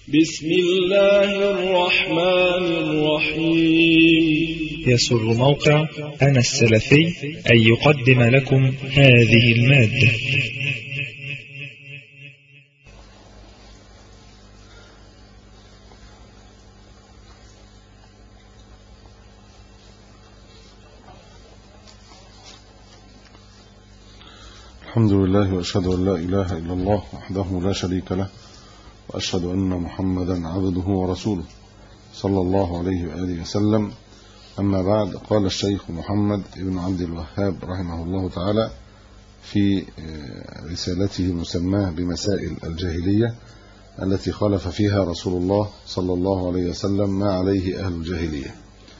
بسم الله الرحمن الرحيم. يسر موقع أنا السلفي أن يقدم لكم هذه المادة. الحمد لله وأشهد أن لا إله إلا الله وحده لا شريك له، وأشهد أن محمدا عبده ورسوله صلى الله عليه وآله وسلم. أما بعد، قال الشيخ محمد بن عبد الوهاب رحمه الله تعالى في رسالته المسماة بمسائل الجاهلية التي خالف فيها رسول الله صلى الله عليه وسلم ما عليه أهل الجاهلية.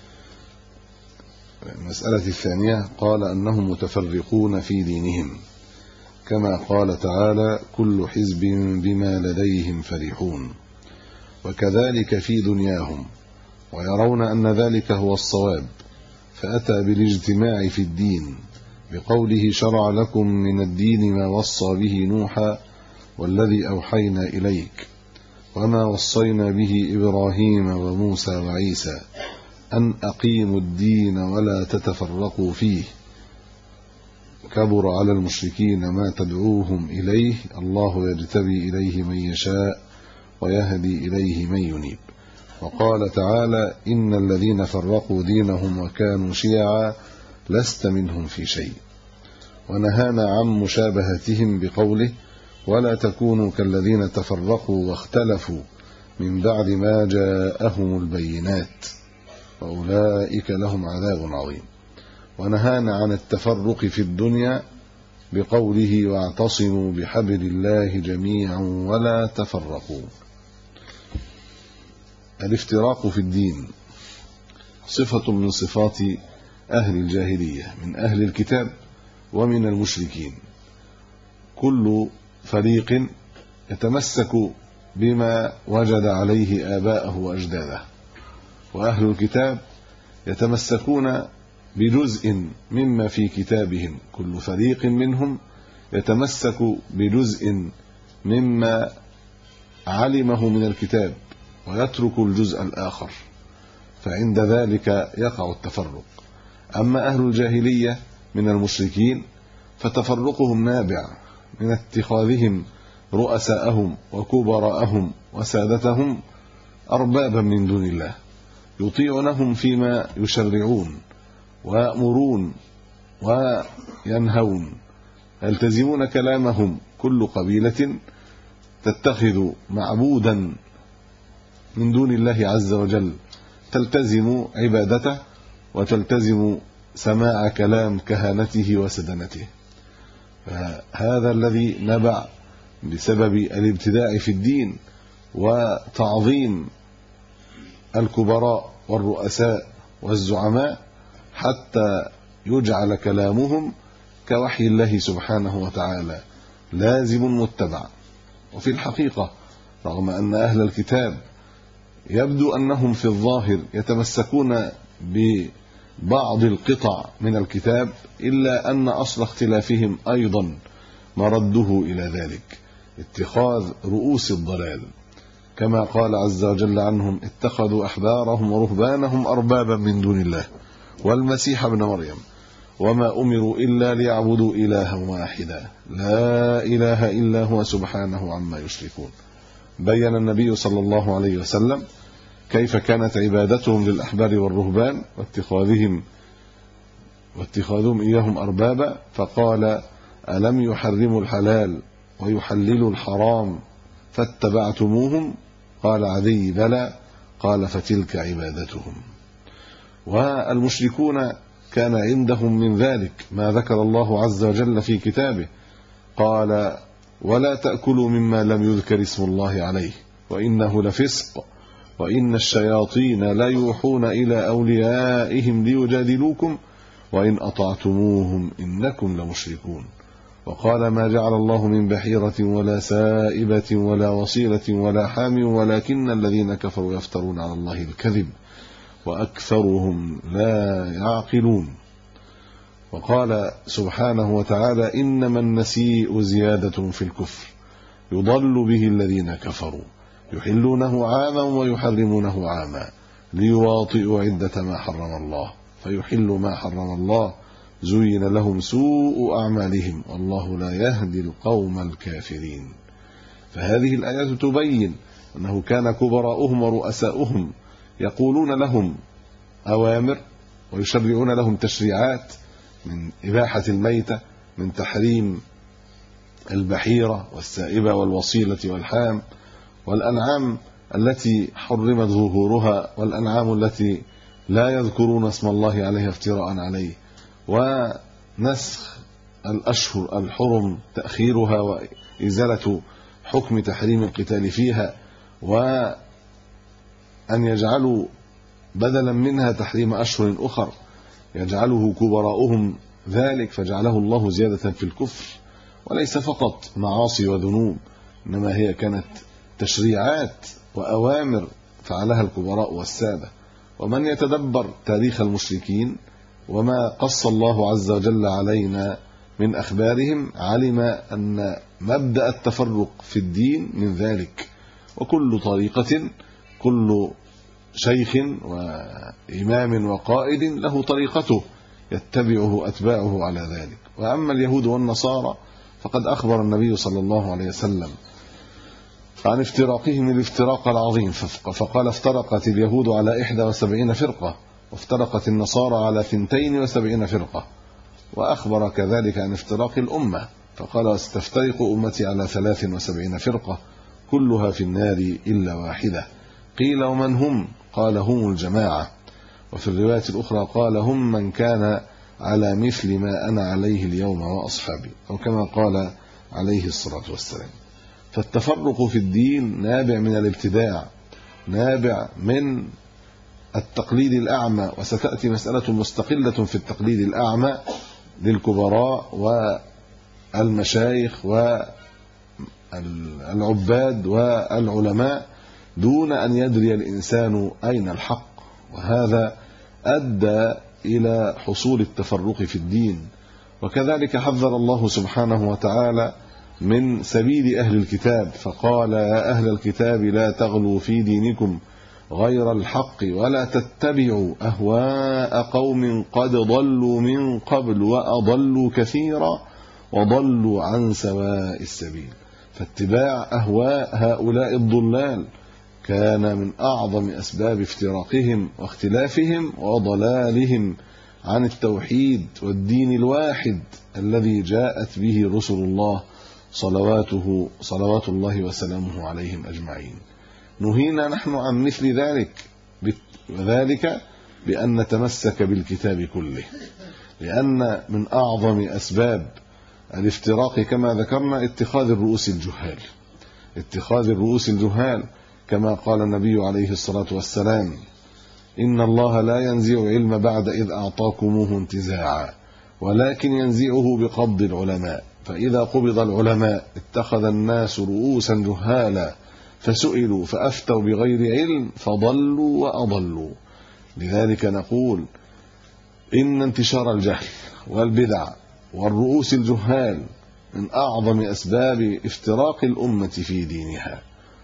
المسألة الثانية، قال أنهم متفرقون في دينهم، كما قال تعالى: كل حزب بما لديهم فرحون. وكذلك في دنياهم، ويرون أن ذلك هو الصواب، فأتى بالاجتماع في الدين بقوله: شرع لكم من الدين ما وصى به نوحا والذي أوحينا إليك وما وصينا به إبراهيم وموسى وعيسى أن أقيموا الدين ولا تتفرقوا فيه، كبر على المشركين ما تدعوهم إليه، الله يجتبي إليه من يشاء ويهدي إليه من ينيب. وقال تعالى: إن الذين فرقوا دينهم وكانوا شيعا لست منهم في شيء. ونهانا عن مشابهتهم بقوله: ولا تكونوا كالذين تفرقوا واختلفوا من بعد ما جاءهم البينات وأولئك لهم عذاب عظيم. ونهانا عن التفرق في الدنيا بقوله: واعتصموا بحبل الله جميعا ولا تفرقوا. الافتراق في الدين صفة من صفات أهل الجاهلية من أهل الكتاب ومن المشركين. كل فريق يتمسك بما وجد عليه آباءه وأجداده، وأهل الكتاب يتمسكون بجزء مما في كتابهم. كل فريق منهم يتمسك بجزء مما علمه من الكتاب ويترك الجزء الآخر، فعند ذلك يقع التفرق. أما أهل الجاهلية من المشركين فتفرقهم نابع من اتخاذهم رؤساءهم وكبراءهم وسادتهم أربابا من دون الله، يطيعونهم فيما يشرعون ويأمرون وينهون، يلتزمون كلامهم. كل قبيلة تتخذ معبودا من دون الله عز وجل تلتزم عبادته وتلتزم سماع كلام كهنته وسدنته. فهذا الذي نبع بسبب الابتداع في الدين وتعظيم الكبراء والرؤساء والزعماء، حتى يجعل كلامهم كوحي الله سبحانه وتعالى لازم متبع. وفي الحقيقة، رغم أن أهل الكتاب يبدو أنهم في الظاهر يتمسكون ببعض القطع من الكتاب، إلا أن أصل اختلافهم أيضا مرده إلى ذلك، اتخاذ رؤوس الضلال، كما قال عز وجل عنهم: اتخذوا أحبارهم ورهبانهم أربابا من دون الله والمسيح ابن مريم وما أمروا إلا ليعبدوا إلها واحدا لا إله إلا هو سبحانه عما يشركون. بين النبي صلى الله عليه وسلم كيف كانت عبادتهم للأحبار والرهبان واتخاذهم إياهم أربابا، فقال: ألم يحرموا الحلال ويحللوا الحرام فاتبعتموهم؟ قال عدي: بلى. قال: فتلك عبادتهم. والمشركون كان عندهم من ذلك ما ذكر الله عز وجل في كتابه، قال: ولا تأكلوا مما لم يذكر اسم الله عليه وإنه لفسق وإن الشياطين لا يوحون إلى أوليائهم ليجادلوكم وإن أطعتموهم إنكم لمشركون. وقال: ما جعل الله من بحيرة ولا سائبة ولا وصيلة ولا حام ولكن الذين كفروا يفترون على الله الكذب وأكثرهم لا يعقلون. وقال سبحانه وتعالى: إنما النسيء زيادة في الكفر يضل به الذين كفروا يحلونه عاما ويحرمونه عاما ليواطئوا عدة ما حرم الله فيحلوا ما حرم الله زين لهم سوء أعمالهم والله لا يهدي القوم الكافرين. فهذه الآيات تبين أنه كان كبراؤهم ورؤساؤهم يقولون لهم أوامر ويشرعون لهم تشريعات من إباحة الميتة، من تحريم البحيرة والسائبة والوصيلة والحام والأنعام التي حرمت ظهورها والأنعام التي لا يذكرون اسم الله عليها افتراء عليه، ونسخ الأشهر الحرم تأخيرها وإزالة حكم تحريم القتال فيها، وأن يجعلوا بدلا منها تحريم أشهر أخر يجعله كبراؤهم ذلك، فجعله الله زيادة في الكفر، وليس فقط معاصي وذنوب، إنما هي كانت تشريعات وأوامر فعلها الكبراء والسادة. ومن يتدبر تاريخ المشركين وما قص الله عز وجل علينا من أخبارهم علم أن مبدأ التفرق في الدين من ذلك، وكل طريقة، كل شيخ وإمام وقائد له طريقته يتبعه أتباعه على ذلك. وأما اليهود والنصارى فقد أخبر النبي صلى الله عليه وسلم عن افتراقهم الافتراق العظيم، فقال افترقت اليهود على 71 فرقة وافترقت النصارى على 72 فرقة، وأخبر كذلك عن افتراق الأمة فقال ستفترق أمتي على 73 فرقة كلها في النار إلا واحدة. قيل ومن هم؟ قال هم الجماعة. وفي الرواية الأخرى قال هم من كان على مثل ما أنا عليه اليوم وأصحابي، أو كما قال عليه الصلاة والسلام. فالتفرق في الدين نابع من الابتداع، نابع من التقليد الأعمى، وستأتي مسألة مستقلة في التقليد الأعمى للكبراء والمشايخ والعباد والعلماء دون أن يدري الإنسان أين الحق، وهذا أدى إلى حصول التفرق في الدين. وكذلك حذر الله سبحانه وتعالى من سبيل أهل الكتاب فقال يا أهل الكتاب لا تغلوا في دينكم غير الحق ولا تتبعوا أهواء قوم قد ضلوا من قبل وأضلوا كثيرا وضلوا عن سواء السبيل. فاتباع أهواء هؤلاء الضلال كان من أعظم أسباب افتراقهم واختلافهم وضلالهم عن التوحيد والدين الواحد الذي جاءت به رسل الله صلوات الله وسلامه عليهم أجمعين. نهينا نحن عن مثل ذلك، وذلك بأن نتمسك بالكتاب كله، لأن من أعظم أسباب الافتراق كما ذكرنا اتخاذ الرؤوس الجهال كما قال النبي عليه الصلاة والسلام إن الله لا ينزع علم بعد إذ أعطاكموه انتزاعا ولكن ينزعه بقبض العلماء، فإذا قبض العلماء اتخذ الناس رؤوسا جهالا فسئلوا فأفتوا بغير علم فضلوا وأضلوا. لذلك نقول إن انتشار الجهل والبدع والرؤوس الجهال من أعظم أسباب افتراق الأمة في دينها،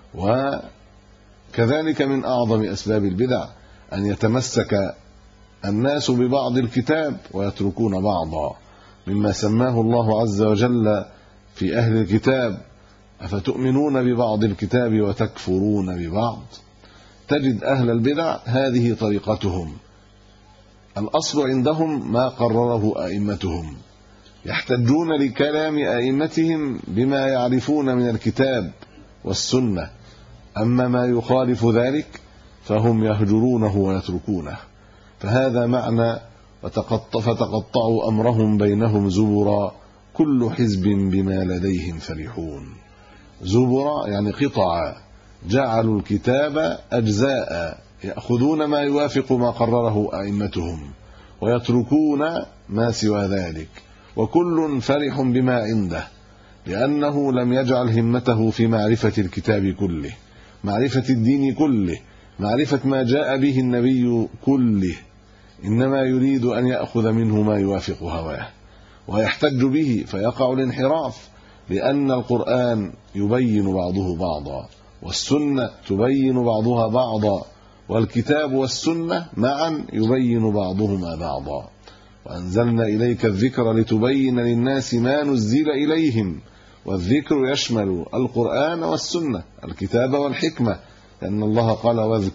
وكذلك من أعظم أسباب البدع أن يتمسك الناس ببعض الكتاب ويتركون بعضا، مما سماه الله عز وجل في أهل الكتاب أفتؤمنون ببعض الكتاب وتكفرون ببعض. تجد أهل البدع هذه طريقتهم، الأصل عندهم ما قرره أئمتهم، يحتجون لكلام أئمتهم بما يعرفون من الكتاب والسنة، أما ما يخالف ذلك فهم يهجرونه ويتركونه. فهذا معنى فتقطعوا أمرهم بينهم زبرا كل حزب بما لديهم فرحون. زبرا يعني قطعا، جعلوا الكتاب أجزاء يأخذون ما يوافق ما قرره أئمتهم ويتركون ما سوى ذلك، وكل فرح بما عنده، لأنه لم يجعل همته في معرفة الكتاب كله، معرفة الدين كله، معرفة ما جاء به النبي كله، إنما يريد أن يأخذ منه ما يوافق هواه ويحتج به فيقع الانحراف، لأن القرآن يبين بعضه بعضا والسنة تبين بعضها بعضا، والكتاب والسنة معا يبين بعضهما بعضا. وأنزلنا إليك الذكر لتبين للناس ما نزل إليهم، والذكر يشمل القرآن والسنة، الكتاب والحكمة، لأن الله قال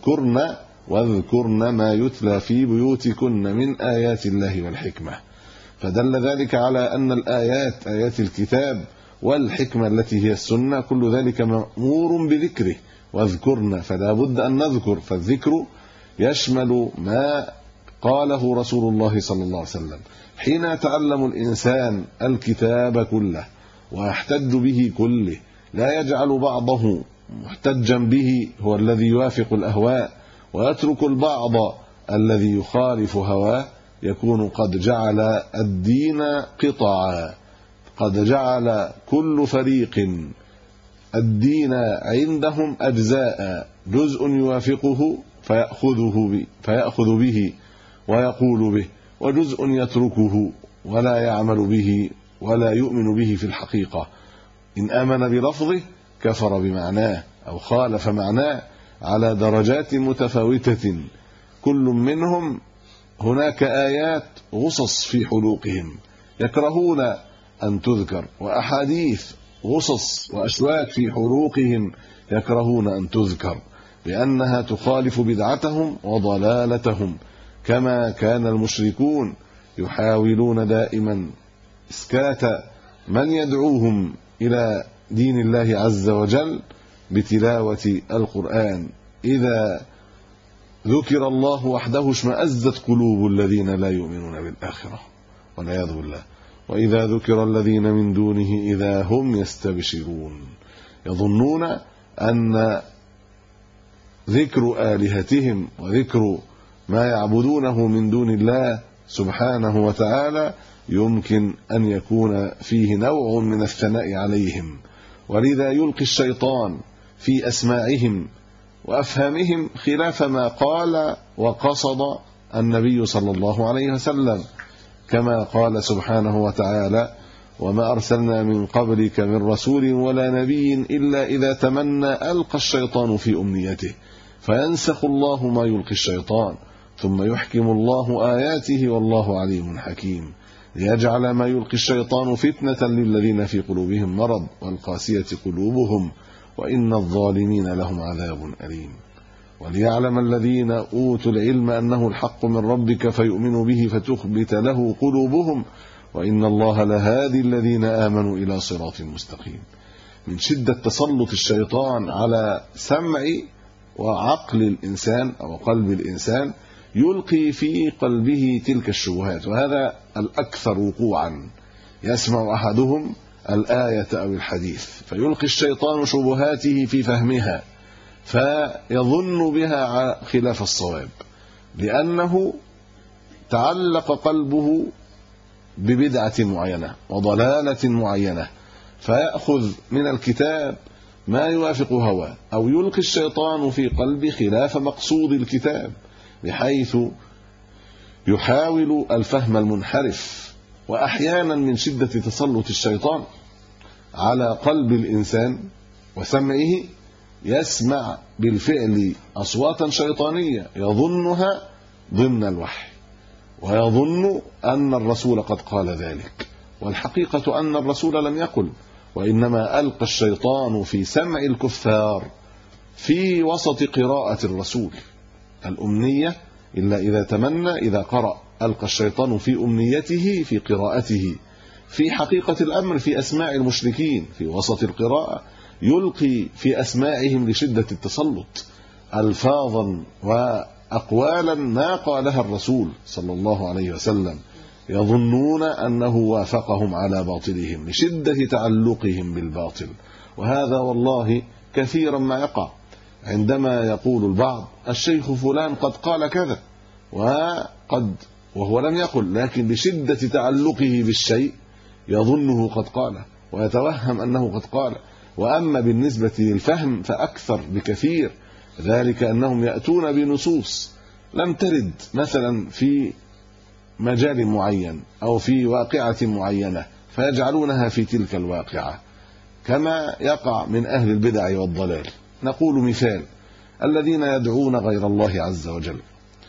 واذكرن ما يتلى في بيوتكن من آيات الله والحكمة. فدل ذلك على أن الآيات، آيات الكتاب والحكمة التي هي السنة، كل ذلك مأمور بذكره. واذكرن، فلا بد أن نذكر، فالذكر يشمل ما قاله رسول الله صلى الله عليه وسلم حين يتعلم الإنسان الكتاب كله ويحتج به كله، لا يجعل بعضه محتجا به هو الذي يوافق الأهواء ويترك البعض الذي يخالف هواه، يكون قد جعل الدين قطعا، قد جعل كل فريق الدين عندهم أجزاء، جزء يوافقه فيأخذ به ويقول به، وجزء يتركه ولا يعمل به ولا يؤمن به في الحقيقة. إن آمن بلفظه كفر بمعناه أو خالف معناه على درجات متفاوتة. كل منهم هناك آيات غصص في حلوقهم يكرهون أن تذكر، وأحاديث غصص وأشواك في حلوقهم يكرهون أن تذكر، لأنها تخالف بدعتهم وضلالتهم، كما كان المشركون يحاولون دائما إسكات من يدعوهم إلى دين الله عز وجل بتلاوة القرآن. إذا ذكر الله وحده اشمأزت قلوب الذين لا يؤمنون بالآخرة والعياذ بالله، وإذا ذكر الذين من دونه إذا هم يستبشرون، يظنون أن ذكر آلهتهم وذكر ما يعبدونه من دون الله سبحانه وتعالى يمكن أن يكون فيه نوع من الثناء عليهم، ولذا يلقي الشيطان في أسماعهم وأفهامهم خلاف ما قال وقصد النبي صلى الله عليه وسلم، كما قال سبحانه وتعالى: وما أرسلنا من قبلك من رسول ولا نبي إلا إذا تمنى ألقى الشيطان في أمنيته فينسخ الله ما يلقي الشيطان ثم يحكم الله آياته والله عليم حكيم، ليجعل ما يلقي الشيطان فتنة للذين في قلوبهم مرض والقاسية قلوبهم وإن الظالمين لهم عذاب أليم، وليعلم الذين أوتوا العلم أنه الحق من ربك فيؤمنوا به فتخبت له قلوبهم وإن الله لهادي الذين آمنوا إلى صراط مستقيم. من شدة تسلط الشيطان على سمع وعقل الإنسان أو قلب الإنسان يلقي في قلبه تلك الشبهات، وهذا الأكثر وقوعا. يسمع أحدهم الآية أو الحديث فيلقي الشيطان شبهاته في فهمها فيظن بها خلاف الصواب، لأنه تعلق قلبه ببدعة معينة وضلالة معينة، فيأخذ من الكتاب ما يوافق هواه، أو يلقي الشيطان في قلبه خلاف مقصود الكتاب بحيث يحاول الفهم المنحرف. وأحيانا من شدة تسلط الشيطان على قلب الإنسان وسمعه يسمع بالفعل أصواتا شيطانية يظنها ضمن الوحي، ويظن أن الرسول قد قال ذلك، والحقيقة أن الرسول لم يقل، وإنما ألقى الشيطان في سمع الكفار في وسط قراءة الرسول الأمنية، إلا إذا تمنى إذا قرأ ألقى الشيطان في أمنيته في قراءته. في حقيقة الأمر في أسماع المشركين في وسط القراءة يلقي في أسماعهم لشدة التسلط ألفاظا وأقوالا ما قالها الرسول صلى الله عليه وسلم، يظنون أنه وافقهم على باطلهم لشدة تعلقهم بالباطل. وهذا والله كثيرا ما يقع عندما يقول البعض الشيخ فلان قد قال كذا وهو لم يقل، لكن لشدة تعلقه بالشيء يظنه قد قاله ويتوهم أنه قد قال. وأما بالنسبة للفهم فأكثر بكثير، ذلك أنهم يأتون بنصوص لم ترد مثلا في مجال معين أو في واقعة معينة فيجعلونها في تلك الواقعة، كما يقع من أهل البدع والضلال نقول مثال: الذين يدعون غير الله عز وجل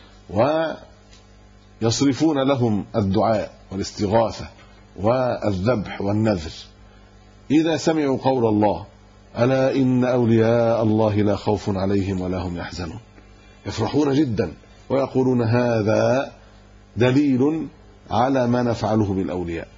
ويصرفون لهم الدعاء والاستغاثة والذبح والنذر، إذا سمعوا قول الله: ألا إن أولياء الله لا خوف عليهم ولا هم يحزنون، يفرحون جدا ويقولون هذا دليل على ما نفعله بالأولياء.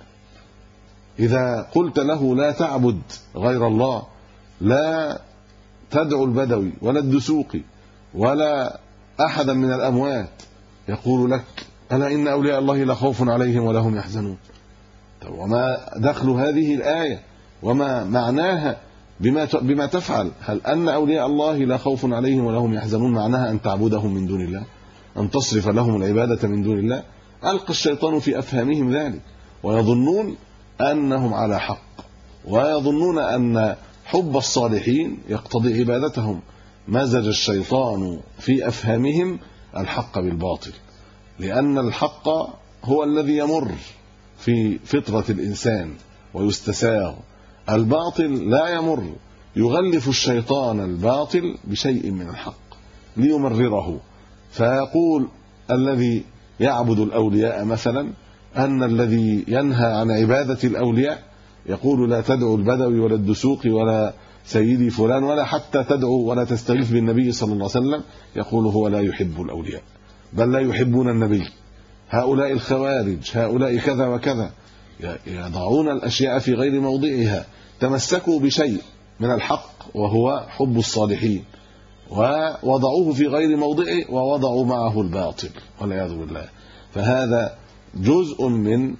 إذا قلت له لا تعبد غير الله، لا تدعو البدوي ولا الدسوقي ولا أحدا من الأموات، يقول لك: ألا إن أولياء الله لا خوف عليهم ولا هم يحزنون. وما دخل هذه الآية وما معناها بما تفعل؟ هل أن أولياء الله لا خوف عليهم ولا هم يحزنون معناها أن تعبدهم من دون الله، أن تصرف لهم العبادة من دون الله؟ ألقى الشيطان في أفهامهم ذلك، ويظنون أنهم على حق، ويظنون أن حب الصالحين يقتضي عبادتهم. مزج الشيطان في أفهامهم الحق بالباطل، لأن الحق هو الذي يمر في فطرة الإنسان ويستساغ، الباطل لا يمر. يغلف الشيطان الباطل بشيء من الحق ليمرره، فيقول الذي يعبد الأولياء مثلا أن الذي ينهى عن عبادة الأولياء يقول: لا تدعو البدوي ولا الدسوقي ولا سيدي فلان ولا حتى تدعو ولا تستغيث بالنبي صلى الله عليه وسلم، يقول هو لا يحب الأولياء، بل لا يحبون النبي، هؤلاء الخوارج، هؤلاء كذا وكذا. يضعون الأشياء في غير موضعها. تمسكوا بشيء من الحق وهو حب الصالحين، ووضعوه في غير موضعه ووضعوا معه الباطل والعياذ بالله. فهذا جزء من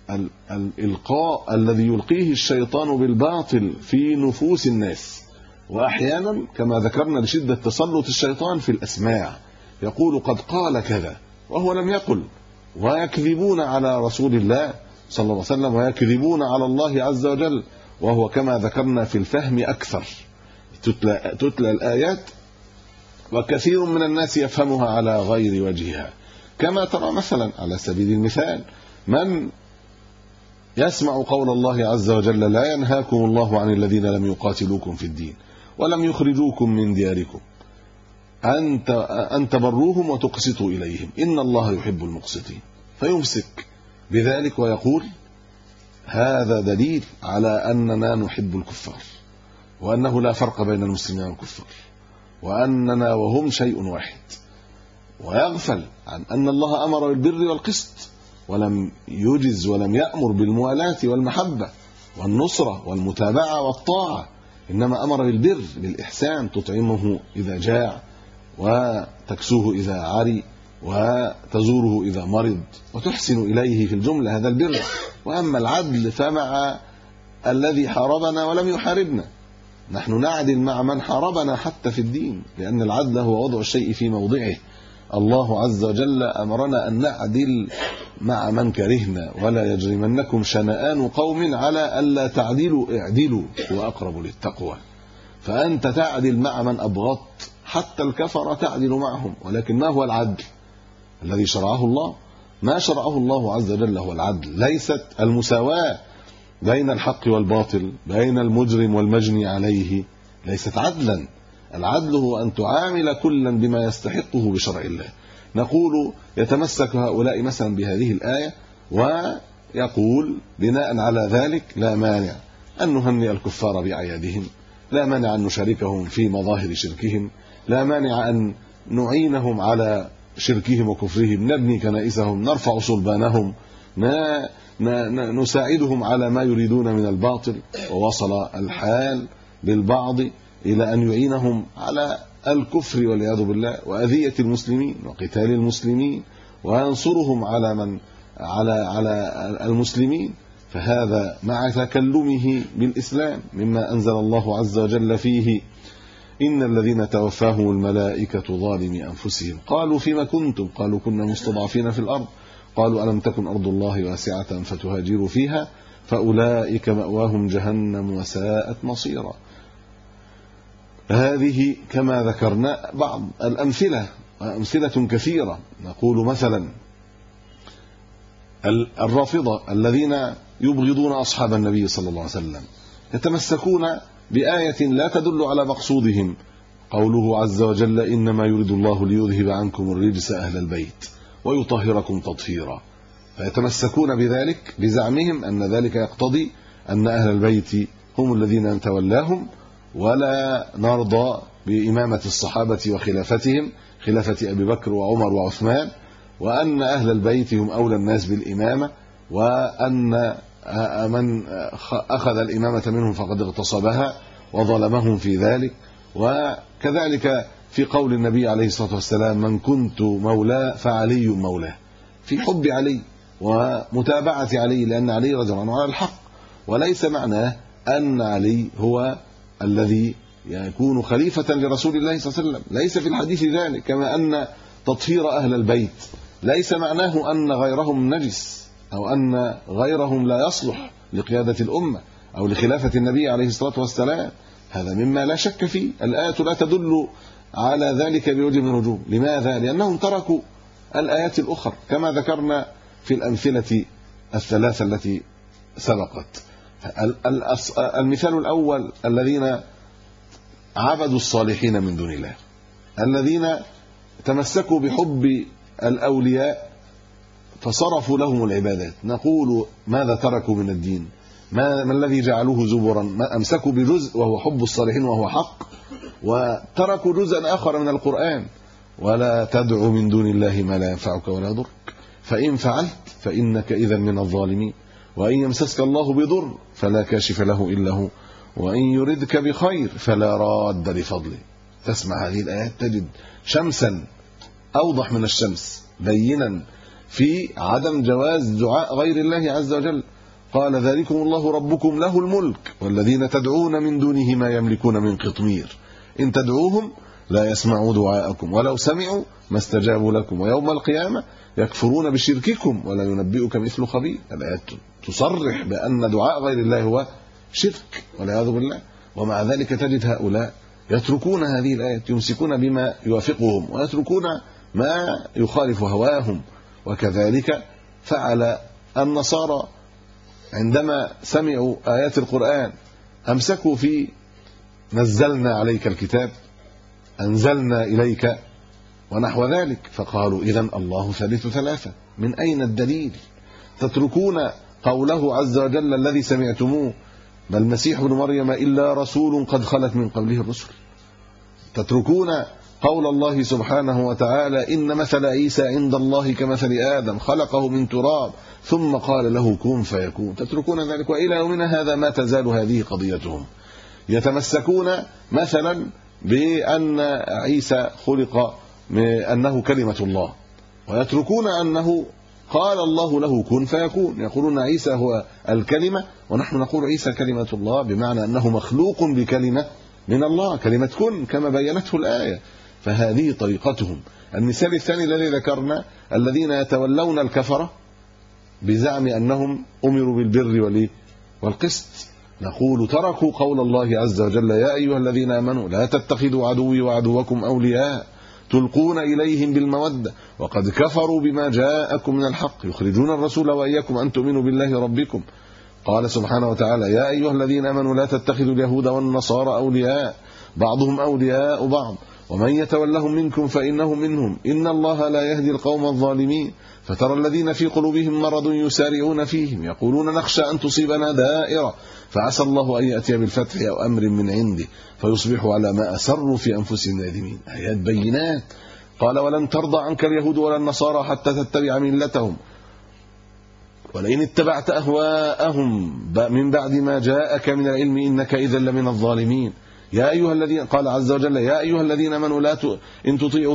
الإلقاء الذي يلقيه الشيطان بالباطل في نفوس الناس. وأحيانا كما ذكرنا لشدة تسلط الشيطان في الأسماع، يقول قد قال كذا وهو لم يقل، ويكذبون على رسول الله صلى الله عليه وسلم ويكذبون على الله عز وجل، وهو كما ذكرنا في الفهم أكثر. تتلى الآيات وكثير من الناس يفهمها على غير وجهها، كما ترى مثلا على سبيل المثال من يسمع قول الله عز وجل: لا ينهاكم الله عن الذين لم يقاتلوكم في الدين ولم يخرجوكم من دياركم أن تبروهم وتقسطوا إليهم إن الله يحب المقسطين، فيمسك بذلك ويقول: هذا دليل على أننا نحب الكفار، وأنه لا فرق بين المسلمين والكفار، وأننا وهم شيء واحد، ويغفل عن أن الله أمر بالبر والقسط ولم يجز ولم يأمر بالموالاة والمحبة والنصرة والمتابعة والطاعة، إنما أمر بالبر بالإحسان، تطعمه إذا جاع وتكسوه إذا عري وتزوره إذا مرض وتحسن إليه في الجملة، هذا البر. وأما العدل فمع الذي حاربنا ولم يحاربنا، نحن نعدل مع من حاربنا حتى في الدين، لأن العدل هو وضع الشيء في موضعه. الله عز وجل أمرنا أن نعدل مع من كرهنا: ولا يجرمنكم شنآن قوم على ألا تعدلوا اعدلوا هو أقرب للتقوى. فأنت تعدل مع من أبغضت، حتى الكفر تعدل معهم، ولكن ما هو العدل الذي شرعه الله؟ ما شرعه الله عز وجل هو العدل، ليست المساواة بين الحق والباطل، بين المجرم والمجني عليه، ليست عدلا. العدل هو أن تعامل كلا بما يستحقه بشرع الله. نقول يتمسك هؤلاء مثلا بهذه الآية ويقول بناء على ذلك: لا مانع أن نهنئ الكفار بأعيادهم، لا مانع أن نشاركهم في مظاهر شركهم، لا مانع أن نعينهم على شركهم وكفرهم، نبني كنائسهم، نرفع صلبانهم، نساعدهم على ما يريدون من الباطل. ووصل الحال بالبعض إلى أن يعينهم على الكفر والعياذ بالله وأذية المسلمين وقتال المسلمين، وينصرهم على المسلمين. فهذا مع تكلمه بالإسلام مما أنزل الله عز وجل فيه: إن الذين توفاهم الملائكة ظالمي أنفسهم قالوا فيما كنتم قالوا كنا مستضعفين في الأرض قالوا ألم تكن أرض الله واسعة فتهاجروا فيها فأولئك مأواهم جهنم وساءت مصيرا. هذه كما ذكرنا بعض الأمثلة، أمثلة كثيرة. نقول مثلا الرافضة الذين يبغضون أصحاب النبي صلى الله عليه وسلم يتمسكون بآية لا تدل على مقصودهم قوله عز وجل إنما يريد الله ليذهب عنكم الرجس أهل البيت ويطهركم تطهيرا، فيتمسكون بذلك بزعمهم أن ذلك يقتضي أن أهل البيت هم الذين نتولاهم، ولا نرضى بإمامة الصحابة وخلافتهم، خلافة أبي بكر وعمر وعثمان، وأن أهل البيت هم أولى الناس بالإمامة، وأن من أخذ الإمامة منهم فقد اغتصبها وظلمهم في ذلك. وكذلك في قول النبي عليه الصلاة والسلام من كنت مولاه فعلي مولاه، في حب علي ومتابعة علي، لأن علي رضي الله عنه على الحق، وليس معناه أن علي هو الذي يكون خليفة لرسول الله صلى الله عليه وسلم، ليس في الحديث ذلك. كما أن تطهير أهل البيت ليس معناه أن غيرهم نجس أو أن غيرهم لا يصلح لقيادة الأمة أو لخلافة النبي عليه الصلاة والسلام، هذا مما لا شك فيه. الآية لا تدل على ذلك بوجه من الوجوه. لماذا؟ لأنهم تركوا الآيات الأخرى كما ذكرنا في الأمثلة الثلاثة التي سبقت. المثال الأول الذين عبدوا الصالحين من دون الله، الذين تمسكوا بحب الأولياء فصرفوا لهم العبادات. نقول ماذا تركوا من الدين؟ ما الذي جعلوه زبرا؟ ما أمسكوا بجزء وهو حب الصالحين وهو حق، وتركوا جزءا آخر من القرآن: ولا تدع من دون الله ما لا ينفعك ولا يضرك فإن فعلت فإنك إذا من الظالمين وإن يمسسك الله بضر فلا كاشف له إلا هو وإن يردك بخير فلا راد لفضله. تسمع هذه الآيات تجد شمسا أوضح من الشمس بينا في عدم جواز دعاء غير الله عز وجل. قال ذلكم الله ربكم له الملك والذين تدعون من دونه ما يملكون من قطمير إن تدعوهم لا يسمعوا دعاءكم ولو سمعوا ما استجابوا لكم ويوم القيامة يكفرون بشرككم ولا ينبئك مثل خبير. الآيات تصرح بأن دعاء غير الله هو شرك والعياذ بالله، ومع ذلك تجد هؤلاء يتركون هذه الآيات، يمسكون بما يوافقهم ويتركون ما يخالف هواهم. وكذلك فعل النصارى عندما سمعوا آيات القرآن، أمسكوا في نزلنا عليك الكتاب، أنزلنا إليك ونحو ذلك، فقالوا إذن الله ثالث ثلاثة. من أين الدليل؟ تتركون قوله عز وجل الذي سمعتموه: ما المسيح ابن مريم إلا رسول قد خلت من قبله الرسل. تتركون قول الله سبحانه وتعالى: إن مثل عيسى عند الله كمثل آدم خلقه من تراب ثم قال له كن فيكون. تتركون ذلك، وإلى يومنا هذا ما تزال هذه قضيتهم. يتمسكون مثلا بأن عيسى خلق أنه كلمة الله، ويتركون أنه قال الله له كن فيكون. يقولون عيسى هو الكلمة، ونحن نقول عيسى كلمة الله، بمعنى أنه مخلوق بكلمة من الله، كلمة كن كما بينته الآية. فهذه طريقتهم. المثال الثاني الذي ذكرنا: الذين يتولون الكفرة بزعم أنهم أمروا بالبر والقسط. نقول تركوا قول الله عز وجل: يا أيها الذين آمنوا لا تتخذوا عدوي وعدوكم أولياء تلقون إليهم بالمودة وقد كفروا بما جاءكم من الحق يخرجون الرسول وإياكم أن تؤمنوا بالله ربكم. قال سبحانه وتعالى: يا أيها الذين آمنوا لا تتخذوا اليهود والنصارى أولياء بعضهم أولياء بعض ومن يتولهم منكم فإنه منهم إن الله لا يهدي القوم الظالمين. فترى الذين في قلوبهم مرض يسارعون فيهم يقولون نخشى أن تصيبنا دائرة فعسى الله أن يأتي بالفتح أو أمر من عنده فيصبحوا على ما أسروا في أنفسهم نادمين. آيات بينات. قال: ولن ترضى عنك اليهود ولا النصارى حتى تتبع ملتهم ولئن اتبعت أهواءهم من بعد ما جاءك من العلم إنك إذا لمن الظالمين. يا أيها الذين، قال عز وجل: يا أيها الذين آمنوا إن تطيعوا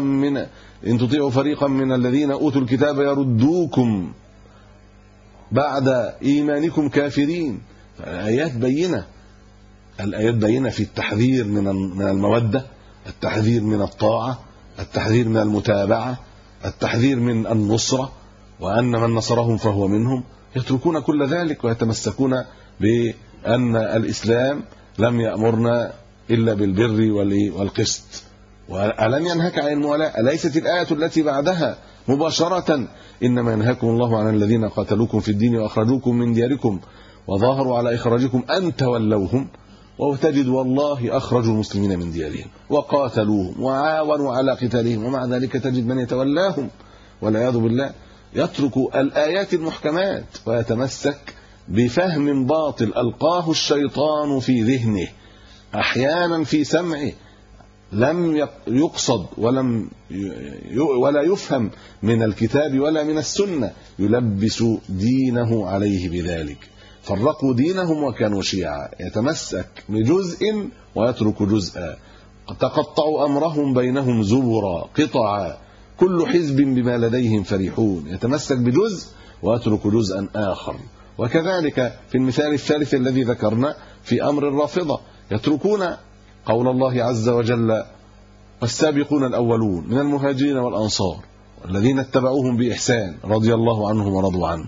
فريقا من الذين أوتوا الكتاب يردوكم بعد إيمانكم كافرين. الآيات بينة. الآيات بينة في التحذير من المودة، التحذير من الطاعة، التحذير من المتابعة، التحذير من النصرة، وأن من نصرهم فهو منهم. يتركون كل ذلك ويتمسكون بأن الإسلام لم يأمرنا إلا بالبر والقسط. وألم ينهك عن الموالاة؟ أليست الآية التي بعدها مباشرة: إنما ينهاكم الله عن الذين قاتلوكم في الدين وأخرجوكم من دياركم وظاهروا على إخراجكم أن تولوهم وتجد والله أخرجوا المسلمين من ديارهم وقاتلوهم وعاونوا على قتالهم، ومع ذلك تجد من يتولاهم والعياذ بالله يترك الآيات المحكمات ويتمسك بفهم باطل ألقاه الشيطان في ذهنه، أحيانا في سمعه لم يقصد ولا يفهم من الكتاب ولا من السنة، يلبس دينه عليه بذلك. فرقوا دينهم وكانوا شيعا، يتمسك بجزء ويترك جزءا، تقطعوا أمرهم بينهم زبرا قطعا، كل حزب بما لديهم فرحون، يتمسك بجزء ويترك جزءا آخر. وكذلك في المثال الثالث الذي ذكرنا في أمر الرافضة، يتركون قول الله عز وجل: والسابقون الأولون من المهاجرين والأنصار والذين اتبعوهم بإحسان رضي الله عنهم ورضوا عنه.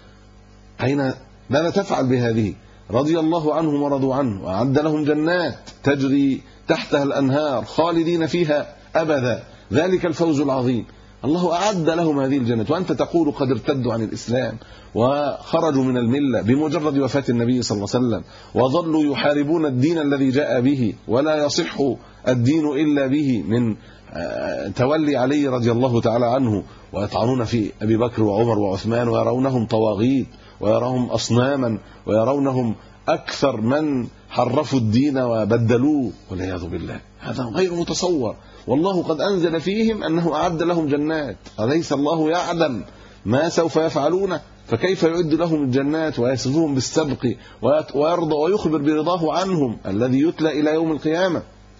ماذا تفعل بهذه؟ رضي الله عنهم ورضوا عنه، وأعد لهم جنات تجري تحتها الأنهار خالدين فيها أبدا، ذلك الفوز العظيم. الله أعد لهم هذه الجنة، وأنت تقول قد ارتدوا عن الإسلام وخرجوا من الملة بمجرد وفاة النبي صلى الله عليه وسلم، وظلوا يحاربون الدين الذي جاء به، ولا يصح الدين إلا به، من تولي علي رضي الله تعالى عنه، ويطعنون في أبي بكر وعمر وعثمان، ويرونهم طواغيت، ويراهم أصناما، ويرونهم أكثر من حرفوا الدين وبدلوه والعياذ بالله. هذا غير متصور، والله قد أنزل فيهم أنه أعد لهم جنات. أليس الله يعلم ما سوف يفعلون؟ فكيف يعد لهم الجنات ويصفهم بالسبق ويرضى ويخبر برضاه عنهم الذي يتلى إلى يوم القيامة،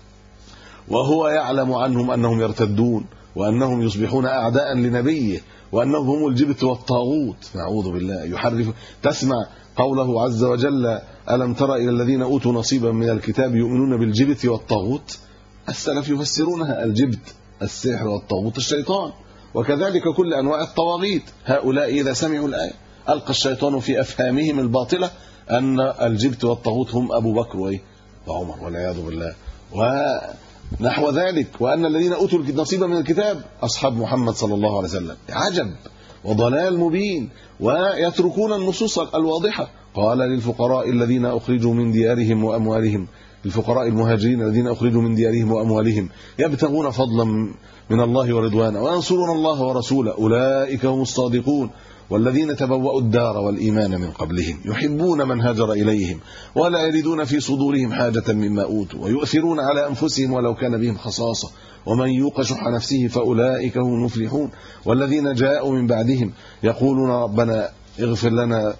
وهو يعلم عنهم أنهم يرتدون، وأنهم يصبحون أعداء لنبيه، وأنهم هم الجبت والطاغوت، نعوذ بالله. يحرف. تسمع قوله عز وجل: ألم تر إلى الذين أوتوا نصيبا من الكتاب يؤمنون بالجبت والطاغوت. السلف يفسرونها: الجبت السحر، والطاغوت الشيطان، وكذلك كل أنواع الطواغيت. هؤلاء إذا سمعوا الآية ألقى الشيطان في أفهامهم الباطلة أن الجبت والطاغوت هم أبو بكر وعمر والعياذ بالله، ونحو ذلك، وأن الذين أوتوا نصيبا من الكتاب أصحاب محمد صلى الله عليه وسلم. عجب وضلال مبين، ويتركون النصوص الواضحة. قال: للفقراء الذين أخرجوا من ديارهم وأموالهم، الفقراء المهاجرين الذين أخرجوا من ديارهم وأموالهم يبتغون فضلا من الله ورضوانا وينصرون الله ورسوله أولئك هم الصادقون، والذين تبوأوا الدار والإيمان من قبلهم يحبون من هاجر إليهم ولا يجدون في صدورهم حاجة مما أوتوا ويؤثرون على أنفسهم ولو كان بهم خصاصة ومن يوق شح نفسه فأولئك هم المفلحون، والذين جاءوا من بعدهم يقولون ربنا اغفر لنا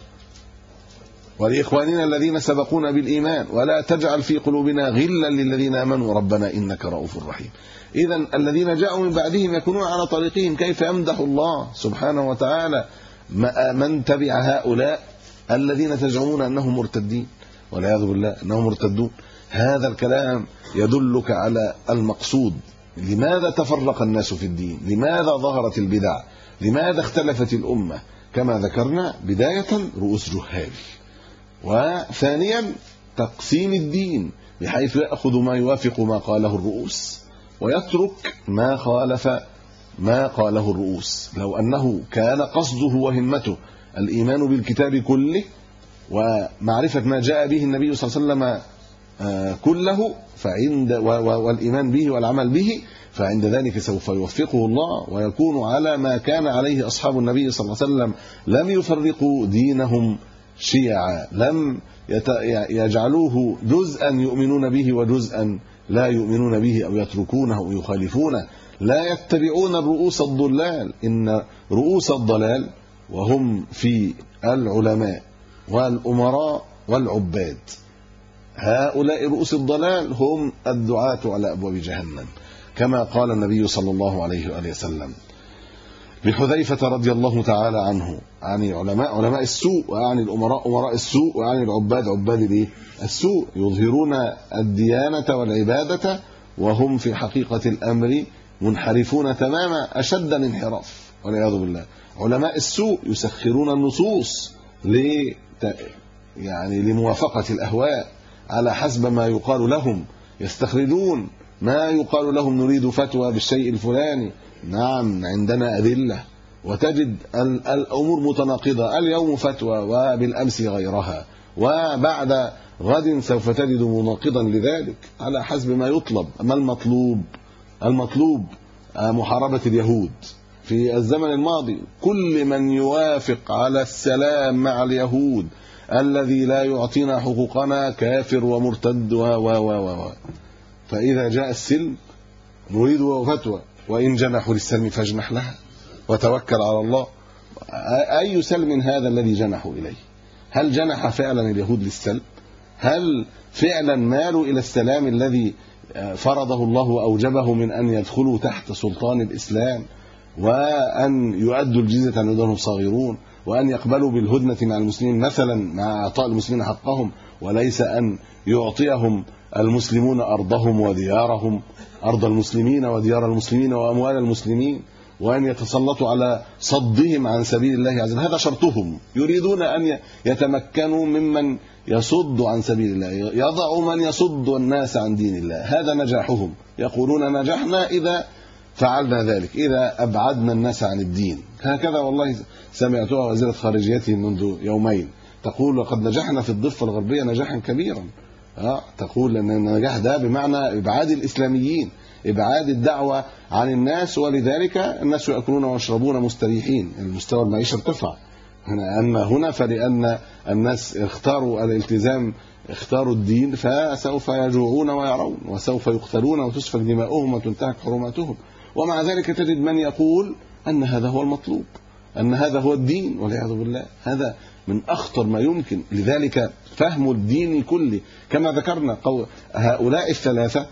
ولإخواننا الذين سبقونا بالإيمان ولا تجعل في قلوبنا غلا للذين آمنوا ربنا إنك رؤوف رحيم. إذن الذين جاءوا من بعدهم يكونون على طريقهم. كيف يمدح الله سبحانه وتعالى من تبع هؤلاء الذين تزعمون أنهم مرتدين والعياذ بالله، أنهم مرتدون؟ هذا الكلام يدلك على المقصود. لماذا تفرق الناس في الدين؟ لماذا ظهرت البدع؟ لماذا اختلفت الأمة؟ كما ذكرنا، بداية رؤوس جهال، وثانيا تقسيم الدين بحيث يأخذ ما يوافق ما قاله الرؤوس ويترك ما خالف ما قاله الرؤوس. لو أنه كان قصده وهمته الإيمان بالكتاب كله ومعرفة ما جاء به النبي صلى الله عليه وسلم كله والإيمان به والعمل به، فعند ذلك سوف يوفقه الله ويكون على ما كان عليه أصحاب النبي صلى الله عليه وسلم. لم يفرقوا دينهم شيعا، لم يجعلوه جزءا يؤمنون به وجزءا لا يؤمنون به أو يتركونه أو يخالفونه. لا يتبعون الرؤوس الضلال، إن رؤوس الضلال وهم في العلماء والأمراء والعباد. هؤلاء رؤوس الضلال هم الدعاة على أبواب جهنم، كما قال النبي صلى الله عليه وآله وسلم لحذيفة رضي الله تعالى عنه عن علماء السوء، وعن الأمراء أمراء السوء، وعن العباد عباد السوء، يظهرون الديانة والعبادة وهم في حقيقة الأمر منحرفون تماما أشد الانحراف والعياذ بالله. علماء السوء يسخرون النصوص لموافقة الأهواء على حسب ما يقال لهم، يستخرجون ما يقال لهم نريد فتوى بالشيء الفلاني، نعم عندنا أدلة، وتجد الأمور متناقضة، اليوم فتوى وبالأمس غيرها، وبعد غد سوف تجد مناقضا لذلك على حسب ما يطلب. ما المطلوب محاربة اليهود في الزمن الماضي. كل من يوافق على السلام مع اليهود الذي لا يعطينا حقوقنا كافر ومرتد فإذا جاء السلم نريد فتوى، وإن جنحوا للسلم فاجنح لها وتوكل على الله. أي سلم هذا الذي جنحوا إليه؟ هل جنح فعلا اليهود للسلم؟ هل فعلا مالوا إلى السلام الذي فرضه الله وأوجبه من أن يدخلوا تحت سلطان الإسلام، وأن يؤدوا الجزية عن يدهم صاغرون، وأن يقبلوا بالهدنة مع المسلمين مثلا مع إعطاء المسلمين حقهم، وليس أن يعطيهم المسلمون أرضهم وديارهم، أرض المسلمين وديار المسلمين وأموال المسلمين، وأن يتسلطوا على صدهم عن سبيل الله عز وجل؟ هذا شرطهم. يريدون أن يتمكنوا ممن يصد عن سبيل الله، يضع من يصد الناس عن دين الله. هذا نجاحهم. يقولون نجحنا إذا فعلنا ذلك، إذا أبعدنا الناس عن الدين. هكذا والله سمعتها وزيرة خارجيته منذ يومين تقول لقد نجحنا في الضفة الغربية نجاحا كبيرا. تقول أن النجاح ده بمعنى إبعاد الإسلاميين، إبعاد الدعوة عن الناس، ولذلك الناس يأكلون ويشربون مستريحين، المستوى المعيشي ارتفع. أما هنا فلأن الناس اختاروا الالتزام، اختاروا الدين، فسوف يجوعون ويعرون، وسوف يقتلون وتسفك دماؤهم وتنتهك حرماتهم. ومع ذلك تجد من يقول أن هذا هو المطلوب، أن هذا هو الدين، والعياذ بالله. هذا من أخطر ما يمكن. لذلك فهم الدين كله كما ذكرنا هؤلاء الثلاثة،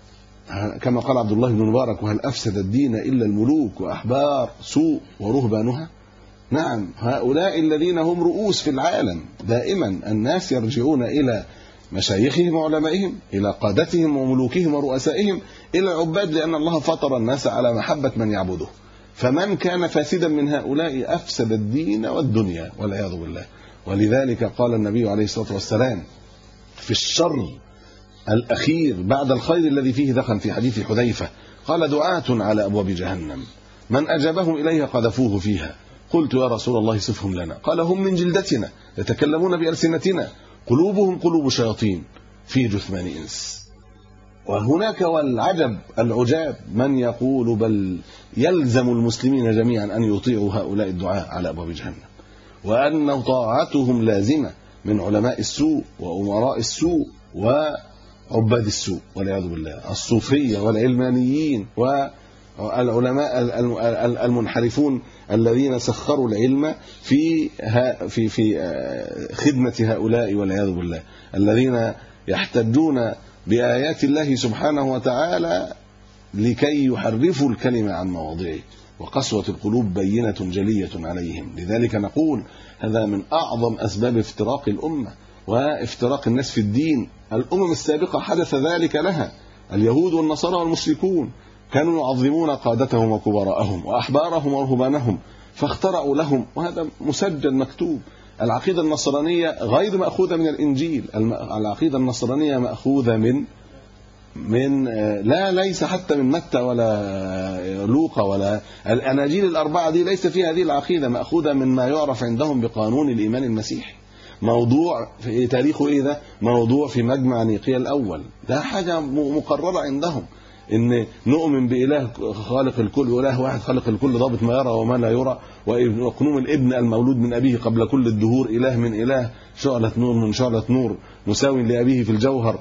كما قال عبد الله بن مبارك: وهل أفسد الدين إلا الملوك وأحبار سوء ورهبانها؟ نعم، هؤلاء الذين هم رؤوس في العالم. دائما الناس يرجعون إلى مشايخهم وعلمائهم، إلى قادتهم وملوكهم ورؤسائهم، إلى العباد، لأن الله فطر الناس على محبة من يعبده. فمن كان فاسدا من هؤلاء أفسد الدين والدنيا، والعياذ بالله. ولذلك قال النبي عليه الصلاة والسلام في الشر الأخير بعد الخير الذي فيه دخن، في حديث حذيفة قال: دعاة على أبواب جهنم من أجابهم إليها قذفوه فيها. قلت: يا رسول الله صفهم لنا. قال: هم من جلدتنا يتكلمون بألسنتنا قلوبهم قلوب شياطين في جثمان إنس. وهناك والعجب العجاب من يقول بل يلزم المسلمين جميعا أن يطيعوا هؤلاء الدعاة على أبواب جهنم، وأن طاعتهم لازمة من علماء السوء وأمراء السوء وعباد السوء، والعياذ بالله، الصوفية والعلمانيين والعلماء المنحرفون الذين سخروا العلم في خدمة هؤلاء، والعياذ بالله، الذين يحتجون بآيات الله سبحانه وتعالى لكي يحرفوا الكلمة عن مواضعه، وقسوة القلوب بينة جلية عليهم. لذلك نقول هذا من أعظم أسباب افتراق الأمة وافتراق الناس في الدين. الأمم السابقة حدث ذلك لها. اليهود والنصارى والمشركون كانوا يعظمون قادتهم وكبراءهم وأحبارهم ورهبانهم، فاخترعوا لهم، وهذا مسجل مكتوب. العقيدة النصرانية غير مأخوذة من الإنجيل، العقيدة النصرانية مأخوذة من ليس حتى من متى ولا لوقا ولا الأناجيل الأربعة دي، ليس فيها هذه العقيدة، مأخوذة من ما يعرف عندهم بقانون الإيمان المسيحي. موضوع في تاريخه إيه ده؟ موضوع في مجمع نيقيا الأول، ده حاجة مقررة عندهم، إن نؤمن بإله خالق الكل، وإله واحد خالق الكل ضابط ما يرى وما لا يرى، وقنوم الابن المولود من أبيه قبل كل الدهور، إله من إله، شعلة نور من شعلة نور، مساوي لأبيه في الجوهر،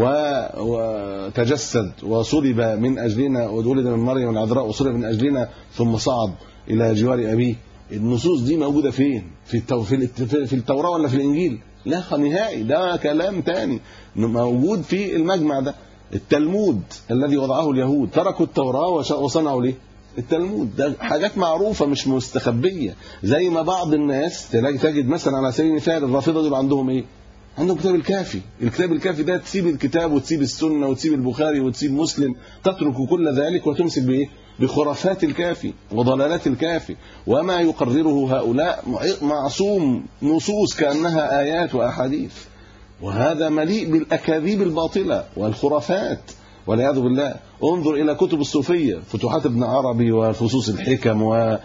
وتجسد وصلب من أجلنا، وولد من مريم العذراء وصلب من أجلنا، ثم صعد إلى جوار أبيه. النصوص دي موجودة فين؟ في التوراة ولا في الإنجيل؟ لا نهائي، ده كلام تاني موجود في المجمع ده. التلمود الذي وضعه اليهود، تركوا التوراة وصنعوا ليه؟ التلمود. ده حاجات معروفة مش مستخبية، زي ما بعض الناس تجد مثلا على سبيل المثال الرافضة دول عندهم ايه؟ عندهم كتاب الكافي. الكتاب الكافي ده تسيب الكتاب وتسيب السنة وتسيب البخاري وتسيب مسلم، تترك كل ذلك وتمسك بايه؟ بخرافات الكافي وضلالات الكافي، وما يقرره هؤلاء معصوم، نصوص كأنها آيات وأحاديث، وهذا مليء بالأكاذيب الباطلة والخرافات، والعياذ بالله. انظر إلى كتب الصوفية، فتوحات ابن عربي وفصوص الحكم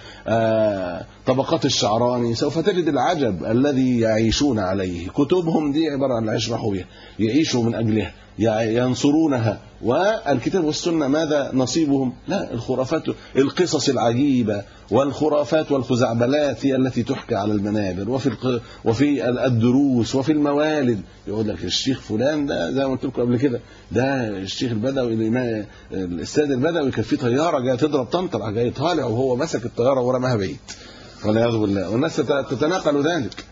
وطبقات الشعراني، سوف تجد العجب الذي يعيشون عليه. كتبهم دي عبارة عن يشرحوا بها، يعيشوا من أجلها، ينصرونها. والكتاب والسنة ماذا نصيبهم؟ لا، الخرافات، القصص العجيبة والخرافات والخزعبلات هي التي تحكى على المنابر وفي الدروس وفي الموالد. يقول لك الشيخ فلان ده زي ما قلت لكم قبل كده، ده الشيخ البدوي الإمام السيد البدوي كان في طيارة جايه تضرب طنطا، جاي طالع وهو مسك الطيارة ورماها بعيد والعياذ بالله، والناس تتناقل ذلك.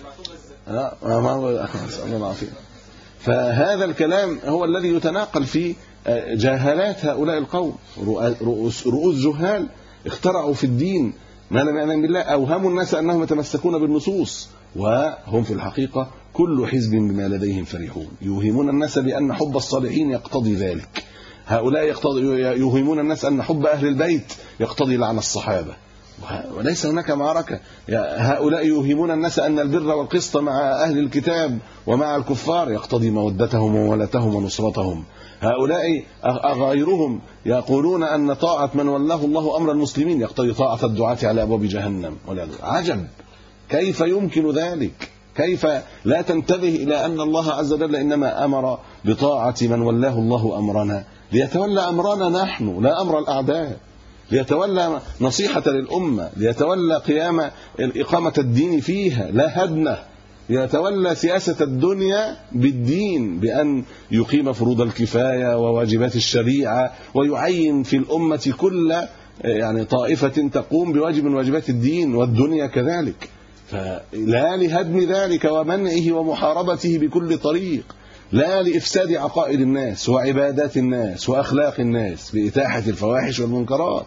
ما هو الله العافية. فهذا الكلام هو الذي يتناقل في جهالات هؤلاء القوم، رؤوس جهال اخترعوا في الدين ما لم يعلم بالله، أوهموا الناس أنهم يتمسكون بالنصوص، وهم في الحقيقة كل حزب بما لديهم فرحون. يوهمون الناس بأن حب الصالحين يقتضي ذلك، هؤلاء يوهمون الناس أن حب أهل البيت يقتضي لعن الصحابة، وليس هناك معركة. هؤلاء يوهمون الناس أن البر والقسط مع أهل الكتاب ومع الكفار يقتضي مودتهم وولتهم ونصرتهم. هؤلاء غيرهم يقولون أن طاعة من ولاه الله أمر المسلمين يقتضي طاعة الدعاة على أبواب جهنم. عجب، كيف يمكن ذلك؟ كيف لا تنتبه إلى أن الله عز وجل إنما أمر بطاعة من ولاه الله أمرنا ليتولى أمرنا نحن، لا أمر الأعداء، ليتولى نصيحة للأمة، ليتولى إقامة الدين فيها لا هدمه، ليتولى سياسة الدنيا بالدين بأن يقيم فروض الكفاية وواجبات الشريعة، ويعين في الأمة كل طائفة تقوم بواجب من واجبات الدين، والدنيا كذلك. فلا لهدم ذلك ومنعه ومحاربته بكل طريق، لا لإفساد عقائد الناس وعبادات الناس وأخلاق الناس بإتاحة الفواحش والمنكرات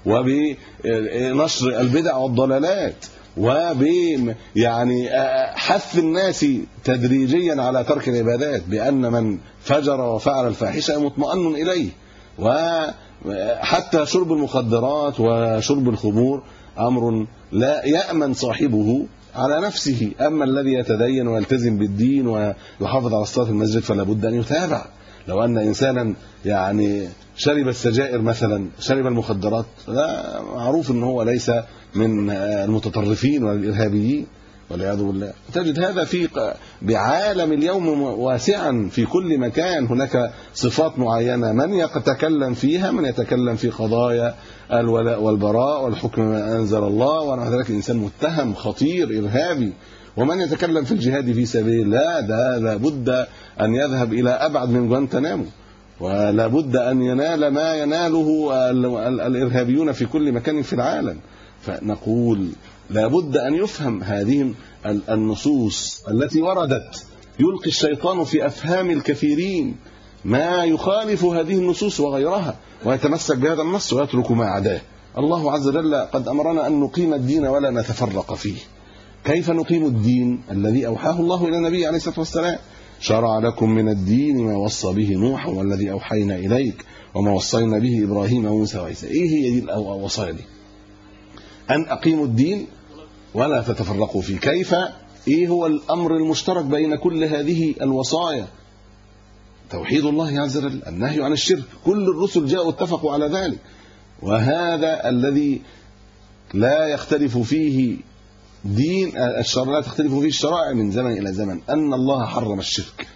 وبنشر البدع والضلالات حث الناس تدريجيا على ترك العبادات، بأن من فجر وفعل الفاحشة مطمئن إليه. وحتى شرب المخدرات وشرب الخمور أمر لا يأمن صاحبه على نفسه، أما الذي يتدين ويلتزم بالدين ويحافظ على الصلاة في المسجد فلا بد أن يتابع. لو أن إنسانا شرب السجائر مثلا، شرب المخدرات، لا معروف أنه هو ليس من المتطرفين والإرهابيين والعياذ بالله. تجد هذا في بعالم اليوم واسعا، في كل مكان هناك صفات معينة من يتكلم فيها، من يتكلم في قضايا الولاء والبراء والحكم ما أنزل الله، ونحو ذلك إنسان متهم خطير إرهابي، ومن يتكلم في الجهاد في سبيل الله ده لابد أن يذهب إلى أبعد من غوانتنامو، ولا بد أن ينال ما يناله الإرهابيون في كل مكان في العالم. فنقول لا بد أن يفهم هذه النصوص التي وردت، يلقي الشيطان في أفهام الكثيرين ما يخالف هذه النصوص وغيرها، ويتمسك بهذا النص ويترك ما عداه. الله عز وجل قد أمرنا أن نقيم الدين ولا نتفرق فيه. كيف نقيم الدين الذي أوحاه الله إلى النبي عليه الصلاة والسلام؟ شرع لكم من الدين ما وصى به نوح والذي أوحينا إليك وما وصينا به إبراهيم وموسى وعيسى. إيه هي دي الوصايا دي؟ أن أقيموا الدين ولا تتفرقوا فيه. كيف؟ إيه هو الأمر المشترك بين كل هذه الوصايا؟ توحيد الله عز وجل، النهي عن الشرك. كل الرسل جاءوا اتفقوا على ذلك، وهذا الذي لا يختلف فيه دين الشرع، لا تختلف فيه الشرائع من زمن إلى زمن، أن الله حرم الشرك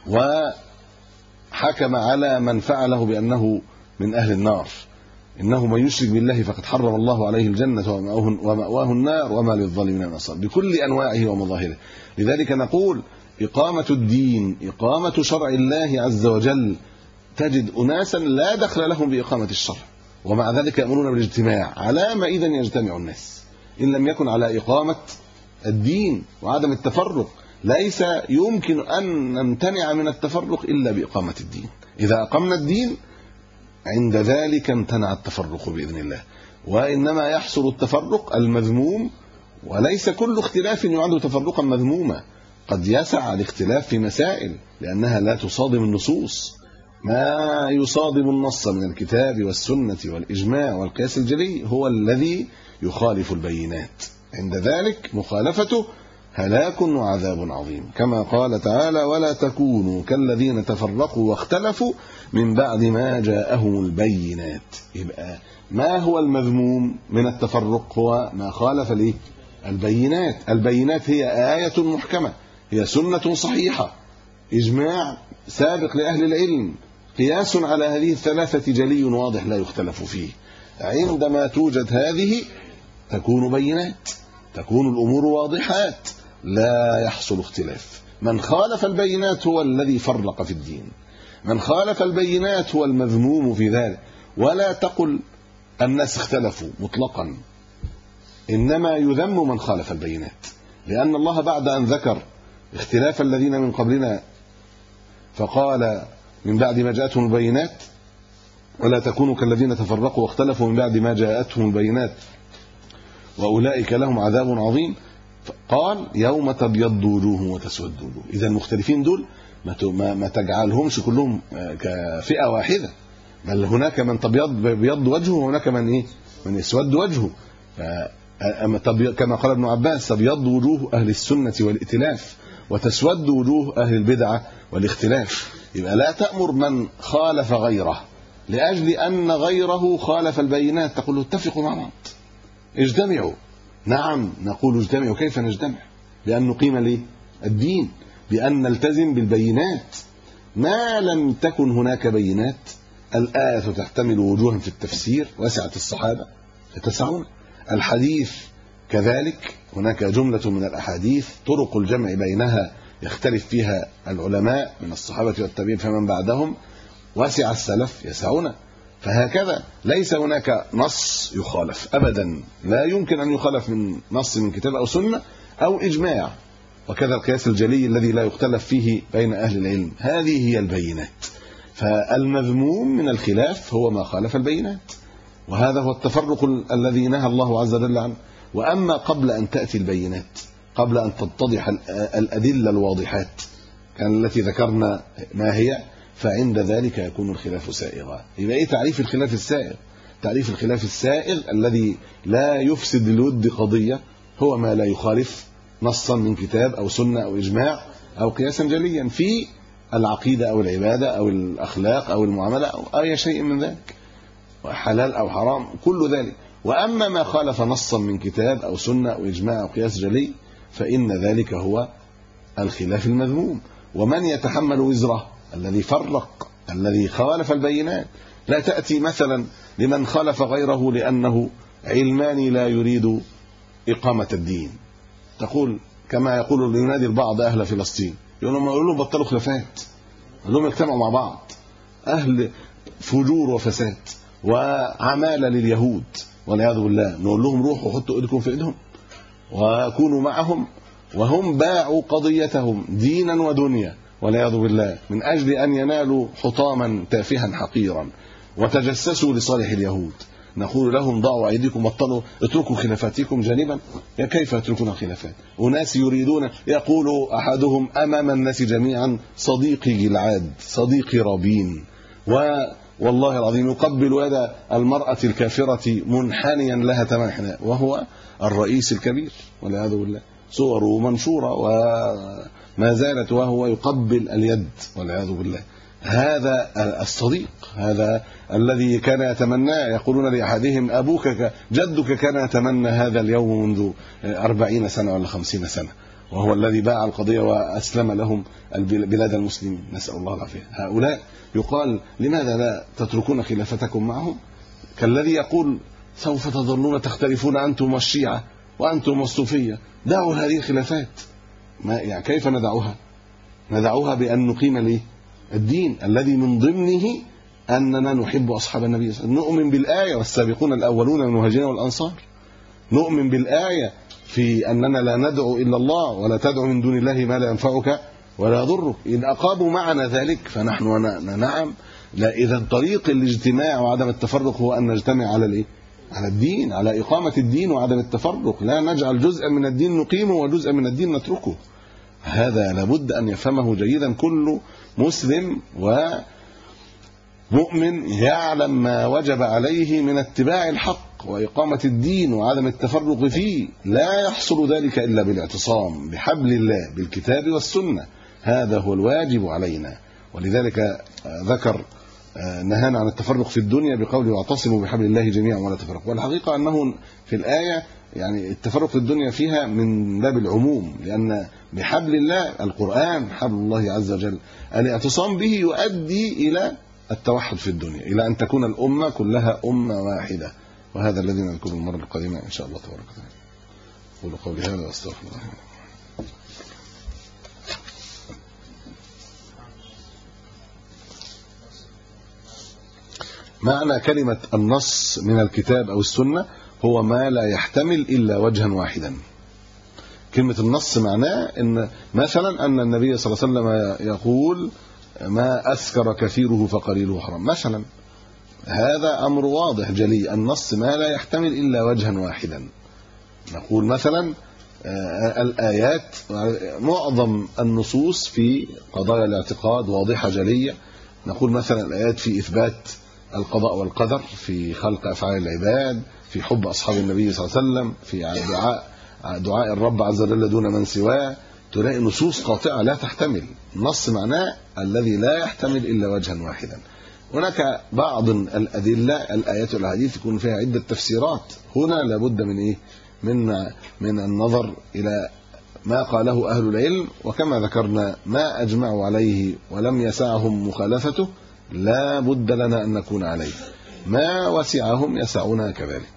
وحكم على من فعله بأنه من أهل النار. إنه من يشرك بالله فقد حرم الله عليه الجنة ومأواه النار وما للظالمين من أنصار، بكل أنواعه ومظاهره. لذلك نقول إقامة الدين، إقامة شرع الله عز وجل، تجد أناسا لا دخل لهم بإقامة الشرع، ومع ذلك يأمرون بالاجتماع. على ما إذن يجتمع الناس إن لم يكن على إقامة الدين وعدم التفرق؟ ليس يمكن أن نمتنع من التفرق إلا بإقامة الدين. إذا أقمنا الدين عند ذلك امتنع التفرق بإذن الله. وإنما يحصل التفرق المذموم، وليس كل اختلاف يعد تفرقا مذموما، قد يسع الاختلاف في مسائل لأنها لا تصادم النصوص. ما يصادم النص من الكتاب والسنة والإجماع والقياس الجلي هو الذي يخالف البينات، عند ذلك مخالفته هلاك وعذاب عظيم، كما قال تعالى: ولا تكونوا كالذين تفرقوا واختلفوا من بعد ما جاءهم البينات. يبقى ما هو المذموم من التفرق؟ هو ما خالف البينات. البينات هي آية محكمة، هي سنة صحيحة، إجماع سابق لأهل العلم، قياس على هذه الثلاثة جلي واضح لا يختلف فيه. عندما توجد هذه تكون بينات، تكون الأمور واضحات، لا يحصل اختلاف. من خالف البينات هو الذي فرق في الدين، من خالف البينات هو المذموم في ذلك. ولا تقل الناس اختلفوا مطلقا، إنما يذم من خالف البينات، لأن الله بعد أن ذكر اختلاف الذين من قبلنا فقال من بعد ما جاءتهم البينات: ولا تكونوا كالذين تفرقوا واختلفوا من بعد ما جاءتهم البينات وأولئك لهم عذاب عظيم، قال: يوم تبيض وجوه وتسود وجوه. إذا المختلفين دول ما تجعلهمش كلهم كفئة واحدة، بل هناك من بيض وجهه وهناك من يسود وجهه. كما قال ابن عباس: تبيض وجوه أهل السنة والائتلاف وتسود وجوه أهل البدعة والاختلاف. يبقى لا تأمر من خالف غيره لأجل أن غيره خالف البينات تقول له اتفقوا مع بعض، اجتمعوا. نعم نقول اجتمعوا. كيف نجتمع؟ بأن نقيم الدين، بأن نلتزم بالبينات. ما لم تكن هناك بينات، الآية تحتمل وجوها في التفسير وسعة الصحابة فتسعون، الحديث كذلك هناك جملة من الأحاديث طرق الجمع بينها يختلف فيها العلماء من الصحابة والتابعين فمن بعدهم، وسع السلف يسعون. فهكذا ليس هناك نص يخالف أبدا، لا يمكن أن يخالف من نص من كتاب أو سنة أو إجماع. وكذا القياس الجلي الذي لا يختلف فيه بين أهل العلم. هذه هي البينات. فالمذموم من الخلاف هو ما خالف البينات، وهذا هو التفرق الذي نهى الله عز وجل عنه. وأما قبل أن تأتي البينات، قبل أن تتضح الأدلة الواضحات كان التي ذكرنا ما هي، فعند ذلك يكون الخلاف سائغا. يبقى ايه تعريف الخلاف السائغ؟ تعريف الخلاف السائغ الذي لا يفسد للود قضية هو ما لا يخالف نصا من كتاب أو سنة أو إجماع أو قياسا جليا في العقيدة أو العبادة أو الأخلاق أو المعاملة أو أي شيء من ذلك، حلال أو حرام، كل ذلك. وأما ما خالف نصا من كتاب أو سنة أو إجماع أو قياس جلي فإن ذلك هو الخلاف المذموم. ومن يتحمل وزره؟ الذي فرق، الذي خالف البينات. لا تأتي مثلا لمن خالف غيره لأنه علماني لا يريد إقامة الدين، تقول كما يقول ينادي البعض أهل فلسطين، يقول لهم بطلوا خلافات، يقول لهم اجتمعوا مع بعض، أهل فجور وفساد وعمالة لليهود والعياذ بالله، نقول لهم روحوا حطوا ايدكم في ايدهم وكونوا معهم، وهم باعوا قضيتهم دينا ودنيا والعياذ بالله من أجل أن ينالوا حطاما تافها حقيرا، وتجسسوا لصالح اليهود. نقول لهم ضعوا أيديكم، بطلوا، اتركوا خلافاتكم جانبا. يا كيف يتركون الخلافات؟ أناس يريدون، يقول أحدهم أمام الناس جميعا: صديقي جلعاد، صديقي رابين، والله العظيم يقبل يد المرأة الكافرة منحنيا لها تمام حناء، وهو الرئيس الكبير والعياذ بالله، صوره منشورة وما زالت وهو يقبل اليد والعياذ بالله. هذا الصديق، هذا الذي كان يتمنى، يقولون لأحدهم: أبوك جدك كان يتمنى هذا اليوم منذ 40 سنة ولا 50 سنة، وهو الذي باع القضية وأسلم لهم بلاد المسلمين، نسأل الله العافية. هؤلاء يقال: لماذا لا تتركون خلافتكم معهم؟ كالذي يقول: سوف تظلون تختلفون أنتم والشيعة وأنتم والصوفية، دعوا هذه الخلافات. يعني كيف ندعوها؟ ندعوها بأن نقيم الدين الذي من ضمنه أننا نحب أصحاب النبي صلى الله عليه وسلم، نؤمن بالآية والسابقون الأولون من المهاجرين والأنصار، نؤمن بالآية في أننا لا ندعو إلا الله ولا تدعو من دون الله ما لا ينفعك ولا يضرك. إن أقاموا معنا ذلك فنحن نعم. لا، إذا طريق الاجتماع وعدم التفرق هو أن نجتمع على على الدين، على إقامة الدين وعدم التفرق، لا نجعل جزءا من الدين نقيمه وجزءا من الدين نتركه. هذا لابد أن يفهمه جيدا كل مسلم مؤمن يعلم ما وجب عليه من اتباع الحق وإقامة الدين وعدم التفرق فيه، لا يحصل ذلك إلا بالاعتصام بحبل الله بالكتاب والسنة، هذا هو الواجب علينا. ولذلك ذكر نهانا عن التفرق في الدنيا بقوله واعتصموا بحبل الله جميعا ولا تفرقوا. والحقيقة أنه في الآية يعني التفرق في الدنيا فيها من باب العموم، لأن بحبل الله القرآن حبل الله عز وجل، الاعتصام به يؤدي إلى التوحد في الدنيا، إلى أن تكون الأمة كلها أمة واحدة، وهذا الذي نذكره المرة القادمة إن شاء الله تبارك وتعالى. أقول قولي هذا وأستغفر الله. معنى كلمة النص من الكتاب أو السنة هو ما لا يحتمل إلا وجها واحدا. كلمة النص معناه إن مثلا أن النبي صلى الله عليه وسلم يقول ما أسكر كثيره فقليله حرام مثلا، هذا أمر واضح جلي. النص ما لا يحتمل إلا وجها واحدا. نقول مثلا الآيات، معظم النصوص في قضايا الاعتقاد واضحة جلية. نقول مثلا الآيات في إثبات القضاء والقدر، في خلق أفعال العباد، في حب أصحاب النبي صلى الله عليه وسلم، في دعاء الرب عز وجل دون من سواه، تلاقي نصوص قاطعة لا تحتمل. النص معناه الذي لا يحتمل إلا وجها واحدا. هناك بعض الأدلة الآيات والأحاديث يكون فيها عدة تفسيرات، هنا لابد من إيه؟ من النظر إلى ما قاله أهل العلم، وكما ذكرنا ما أجمعوا عليه ولم يسعهم مخالفته لا بد لنا أن نكون عليه، ما وسعهم يسعنا كذلك.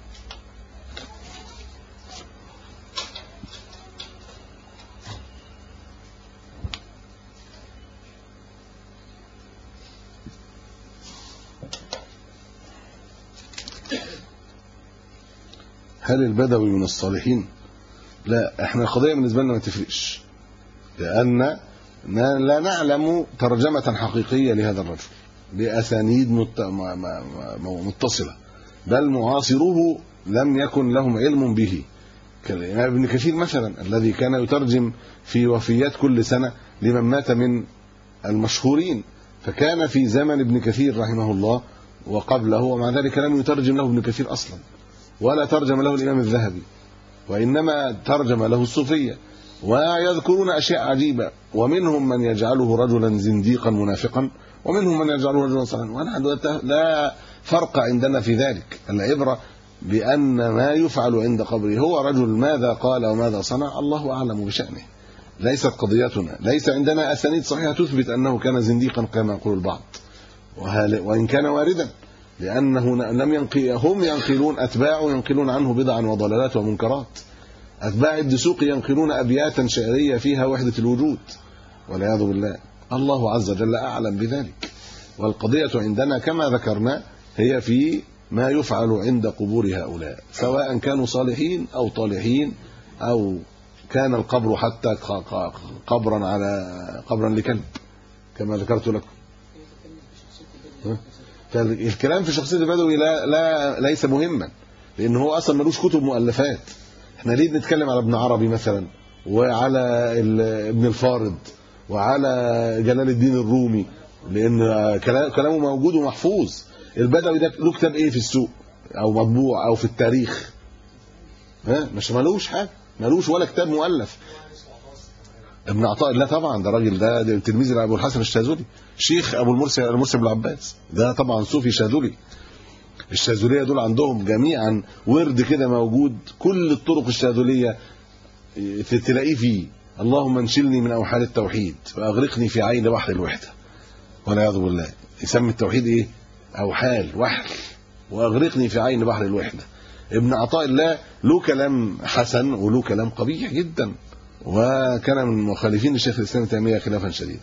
هل البدوي من الصالحين؟ لا، احنا القضية بالنسبة لنا ما تفرقش، لأن لا نعلم ترجمة حقيقية لهذا الرجل بأسانيد متصلة، بل معاصروه لم يكن لهم علم به، كالإمام ابن كثير مثلا الذي كان يترجم في وفيات كل سنة لمن مات من المشهورين، فكان في زمن ابن كثير رحمه الله وقبله، ومع ذلك لم يترجم له ابن كثير أصلا، ولا ترجم له الإمام الذهبي، وإنما ترجم له الصوفية. ويذكرون أشياء عجيبة، ومنهم من يجعله رجلا زنديقا منافقا، ومنهم من يجعله رجلا صالحا، ونحن لا فرق عندنا في ذلك. العبرة بأن ما يفعل عند قبره هو رجل ماذا قال وماذا صنع الله أعلم بشأنه، ليست قضيتنا. ليس عندنا أسانيد صحيحة تثبت أنه كان زنديقا كما يقول البعض، وإن كان واردا، لأنه هم ينقلون، أتباعه ينقلون عنه بدعا وضلالات ومنكرات. أتباع الدسوقي ينقلون أبياتا شعرية فيها وحدة الوجود والعياذ بالله. الله عز وجل أعلم بذلك. والقضية عندنا كما ذكرنا هي في ما يفعل عند قبور هؤلاء، سواء كانوا صالحين أو طالحين، أو كان القبر حتى قبرا لكلب كما ذكرت لكم. فالكلام في شخصية البدوي ليس مهما، لأنه هو أصلا ملوش كتب مؤلفات. احنا ليه بنتكلم على ابن عربي مثلا، وعلى ابن الفارض، وعلى جلال الدين الرومي، لأن كلامه موجود ومحفوظ. البدوي ده له كتاب ايه في السوق او مطبوع او في التاريخ؟ مش ملوش حاجه، ملوش ولا كتاب مؤلف. ابن عطاء الله طبعا ده راجل، ده تلميذ ابو الحسن الشاذلي، شيخ ابو المرسي بن العباس، ده طبعا صوفي شاذلي. الشاذليه دول عندهم جميعا ورد كده موجود، كل الطرق الشاذليه تلاقيه فيه. اللهم انشلني من اوحال التوحيد واغرقني في عين بحر الوحده والعياذ بالله. يسمي التوحيد ايه؟ اوحال، وحل، واغرقني في عين بحر الوحده. ابن عطاء الله له كلام حسن وله كلام قبيح جدا، وكان من مخالفين لشيخ الاسلام ابن تيميه خلافا شديدا.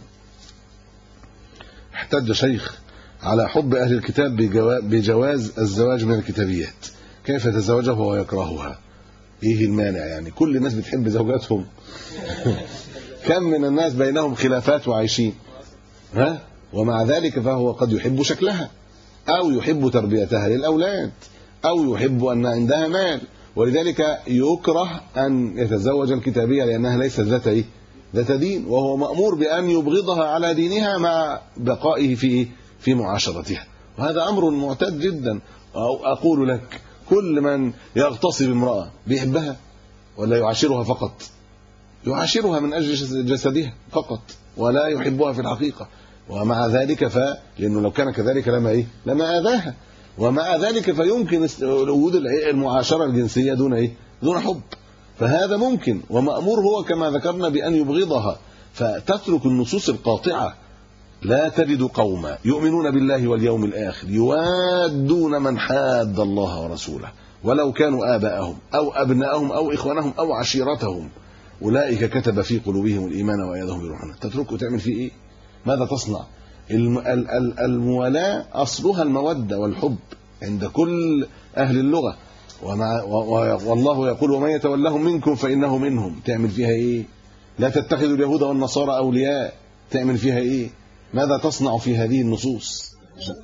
احتج شيخ على حب اهل الكتاب بجواز الزواج من الكتابيات، كيف يتزوجها وهو يكرهها؟ ايه المانع يعني؟ كل الناس بتحب زوجاتهم. كم من الناس بينهم خلافات وعايشين، ومع ذلك فهو قد يحب شكلها، او يحب تربيتها للاولاد، او يحب ان عندها مال، ولذلك يكره ان يتزوج الكتابيه لانها ليست ذات دين، وهو مأمور بان يبغضها على دينها مع بقائه في في معاشرتها، وهذا أمر معتاد جدا. أو أقول لك كل من يغتصب امرأة بيحبها ولا يعاشرها فقط؟ يعاشرها من أجل جسدها فقط ولا يحبها في الحقيقة، ومع ذلك لأنه لو كان كذلك لما آذاها، ومع ذلك فيمكن وجود المعاشرة الجنسية دون حب، فهذا ممكن ومأمور هو كما ذكرنا بأن يبغضها. فتترك النصوص القاطعة. لا تجد قوما يؤمنون بالله واليوم الآخر يوادون من حاد الله ورسوله ولو كانوا آباءهم أو أبناءهم أو إخوانهم أو عشيرتهم أولئك كتب في قلوبهم الإيمان وأيدهم بروح منه. تتركه تعمل فيه إيه؟ ماذا تصنع؟ الموالاة أصلها المودة والحب عند كل أهل اللغة، والله يقول ومن يتولهم منكم فإنه منهم. تعمل فيها إيه؟ لا تتخذوا اليهود والنصارى أولياء. تعمل فيها إيه؟ ماذا تصنع في هذه النصوص؟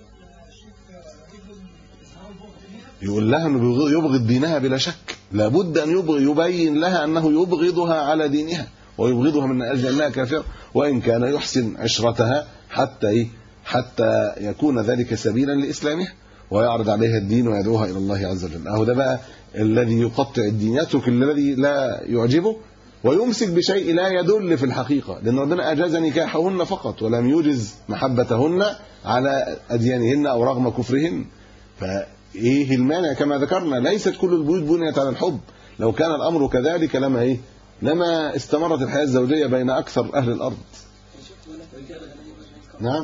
يقول لها أنه يبغض دينها بلا شك، لابد أن يبين لها أنه يبغضها على دينها ويبغضها من أجل أنها كافرة، وإن كان يحسن عشرتها حتى يكون ذلك سبيلا لإسلامها ويعرض عليها الدين ويدعوها إلى الله عز وجل. أهو ده بقى الذي يقطع الدين، يترك الذي لا يعجبه ويمسك بشيء لا يدل في الحقيقة، لأن ربنا أجاز نكاحهن فقط ولم يجز محبتهن على أديانهن أو رغم كفرهن. فإيه المانع؟ كما ذكرنا ليست كل البيوت بنيت على الحب. لو كان الأمر كذلك لما استمرت الحياة الزوجية بين أكثر أهل الأرض. نعم.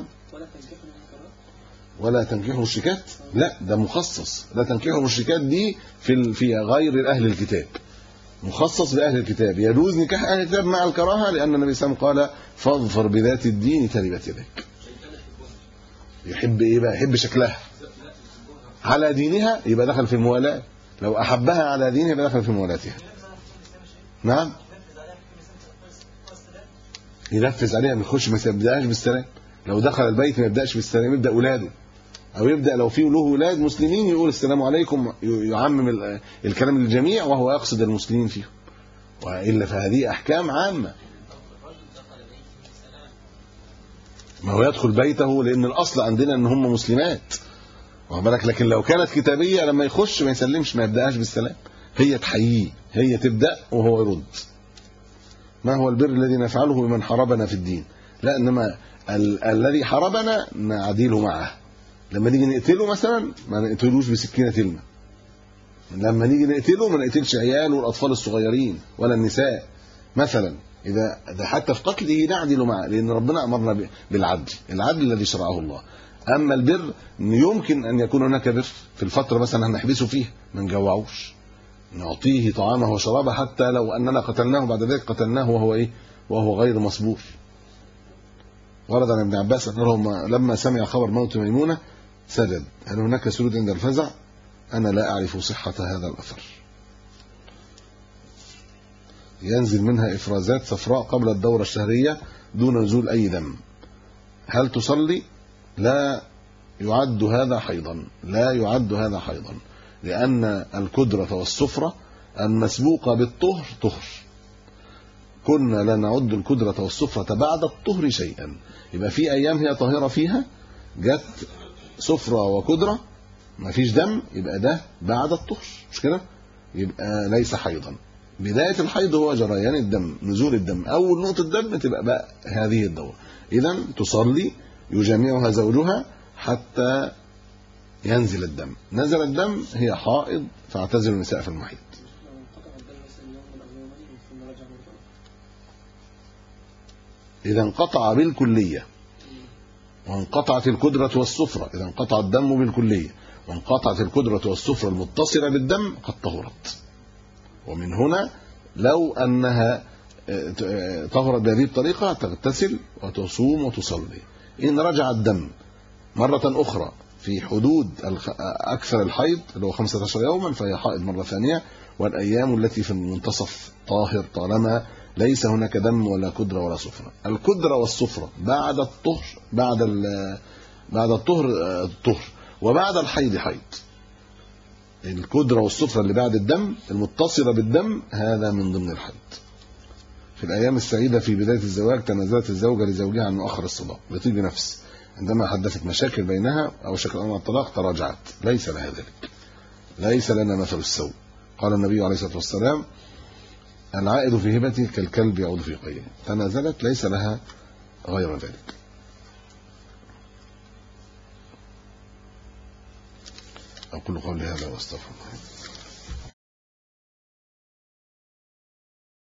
ولا تنكحوا المشركات، لا ده مخصص. لا تنكحوا المشركات دي في غير أهل الكتاب، مخصص بأهل الكتاب. يجوز نكاح أهل الكتاب مع الكراهة، لأن النبي صلى الله عليه وسلم قال فاظفر بذات الدين تربت يدك. يحب إيه بقى؟ يحب شكلها على دينها يبقى دخل في الموالاة، لو أحبها على دينها يبقى دخل في موالاتها. نعم. ينفذ عليها، ما يخش، ما يبدأش بالسلام. لو دخل البيت ما يبدأش بالسلام، يبدأ أولاده، أو يبدأ لو في له أولاد مسلمين يقول السلام عليكم، يعمم الكلام للجميع وهو يقصد المسلمين فيهم، وإلا فهذه أحكام عامة. ما هو يدخل بيته لأن الأصل عندنا أن هم مسلمات، وبالك. لكن لو كانت كتابية لما يخش ما يسلمش، ما يبدأش بالسلام، هي تحييه، هي تبدأ وهو يرد. ما هو البر الذي نفعله بمن حاربنا في الدين؟ لا، إنما الذي حاربنا نعديله معه. لما نيجي نقتله مثلا ما نقتلوش بسكينة تلمة، لما نيجي نقتله ما نقتلش عيال والأطفال الصغيرين ولا النساء مثلا. إذا ده حتى في قتله نعدل معه، لأن ربنا أمرنا بالعدل، العدل الذي شرعه الله. أما البر يمكن أن يكون هناك بر في الفترة مثلا هنحبسه فيه، ما نجوعوش، نعطيه طعامه وشرابه، حتى لو أننا قتلناه بعد ذلك قتلناه وهو غير مصبور. ورد عن ابن عباس أنه لما سمع خبر موت ميمونة سجد. هل هناك سجود عند الفزع؟ أنا لا أعرف صحة هذا الأثر. ينزل منها إفرازات صفراء قبل الدورة الشهرية دون نزول أي دم، هل تصلي؟ لا يعد هذا حيضا، لا يعد هذا حيضا، لأن الكدرة والصفرة المسبوقة بالطهر طهر. كنا لا نعد الكدرة والصفرة بعد الطهر شيئا. يبقى في أيام هي طاهرة فيها جت صفرة وكدرة ما فيش دم، يبقى ده بعد الطهر، مش كده؟ يبقى ليس حيضا. بداية الحيض هو جريان الدم، نزول الدم، أول نقطة دم تبقى بقى هذه الدورة. إذن تصلي يجامعها زوجها حتى ينزل الدم. نزل الدم هي حائض، فاعتزل النساء في المحيض. إذا انقطع بالكلية وانقطعت الكدرة والصفرة، إذا انقطع الدم بالكلية وانقطعت الكدرة والصفرة المتصلة بالدم قد طهرت. ومن هنا لو أنها طهرت بهذه الطريقة تغتسل وتصوم وتصلي. إن رجع الدم مرة أخرى في حدود أكثر الحيض اللي هو 15 يوما فهي حائض مرة ثانية، والأيام التي في المنتصف طاهر طالما ليس هناك دم ولا كدرة ولا صفرة. الكدرة والصفرة بعد الطهر، بعد الطهر طهر، وبعد الحيض حيض. الكدرة والصفرة اللي بعد الدم المتصلة بالدم هذا من ضمن الحيض. في الأيام السعيدة في بداية الزواج تنازلت الزوجة لزوجها عن مؤخر الصداق بطيب نفس عندما حدثت مشاكل بينها أو شكل أمر الطلاق تراجعت، ليس لها ذلك، ليس لنا مثل السوء. قال النبي عليه الصلاة والسلام: العائد في هبته كالكلب يعود في قيئه. تنازلت ليس لها غير ذلك. أقول قولي هذا واستغفر الله.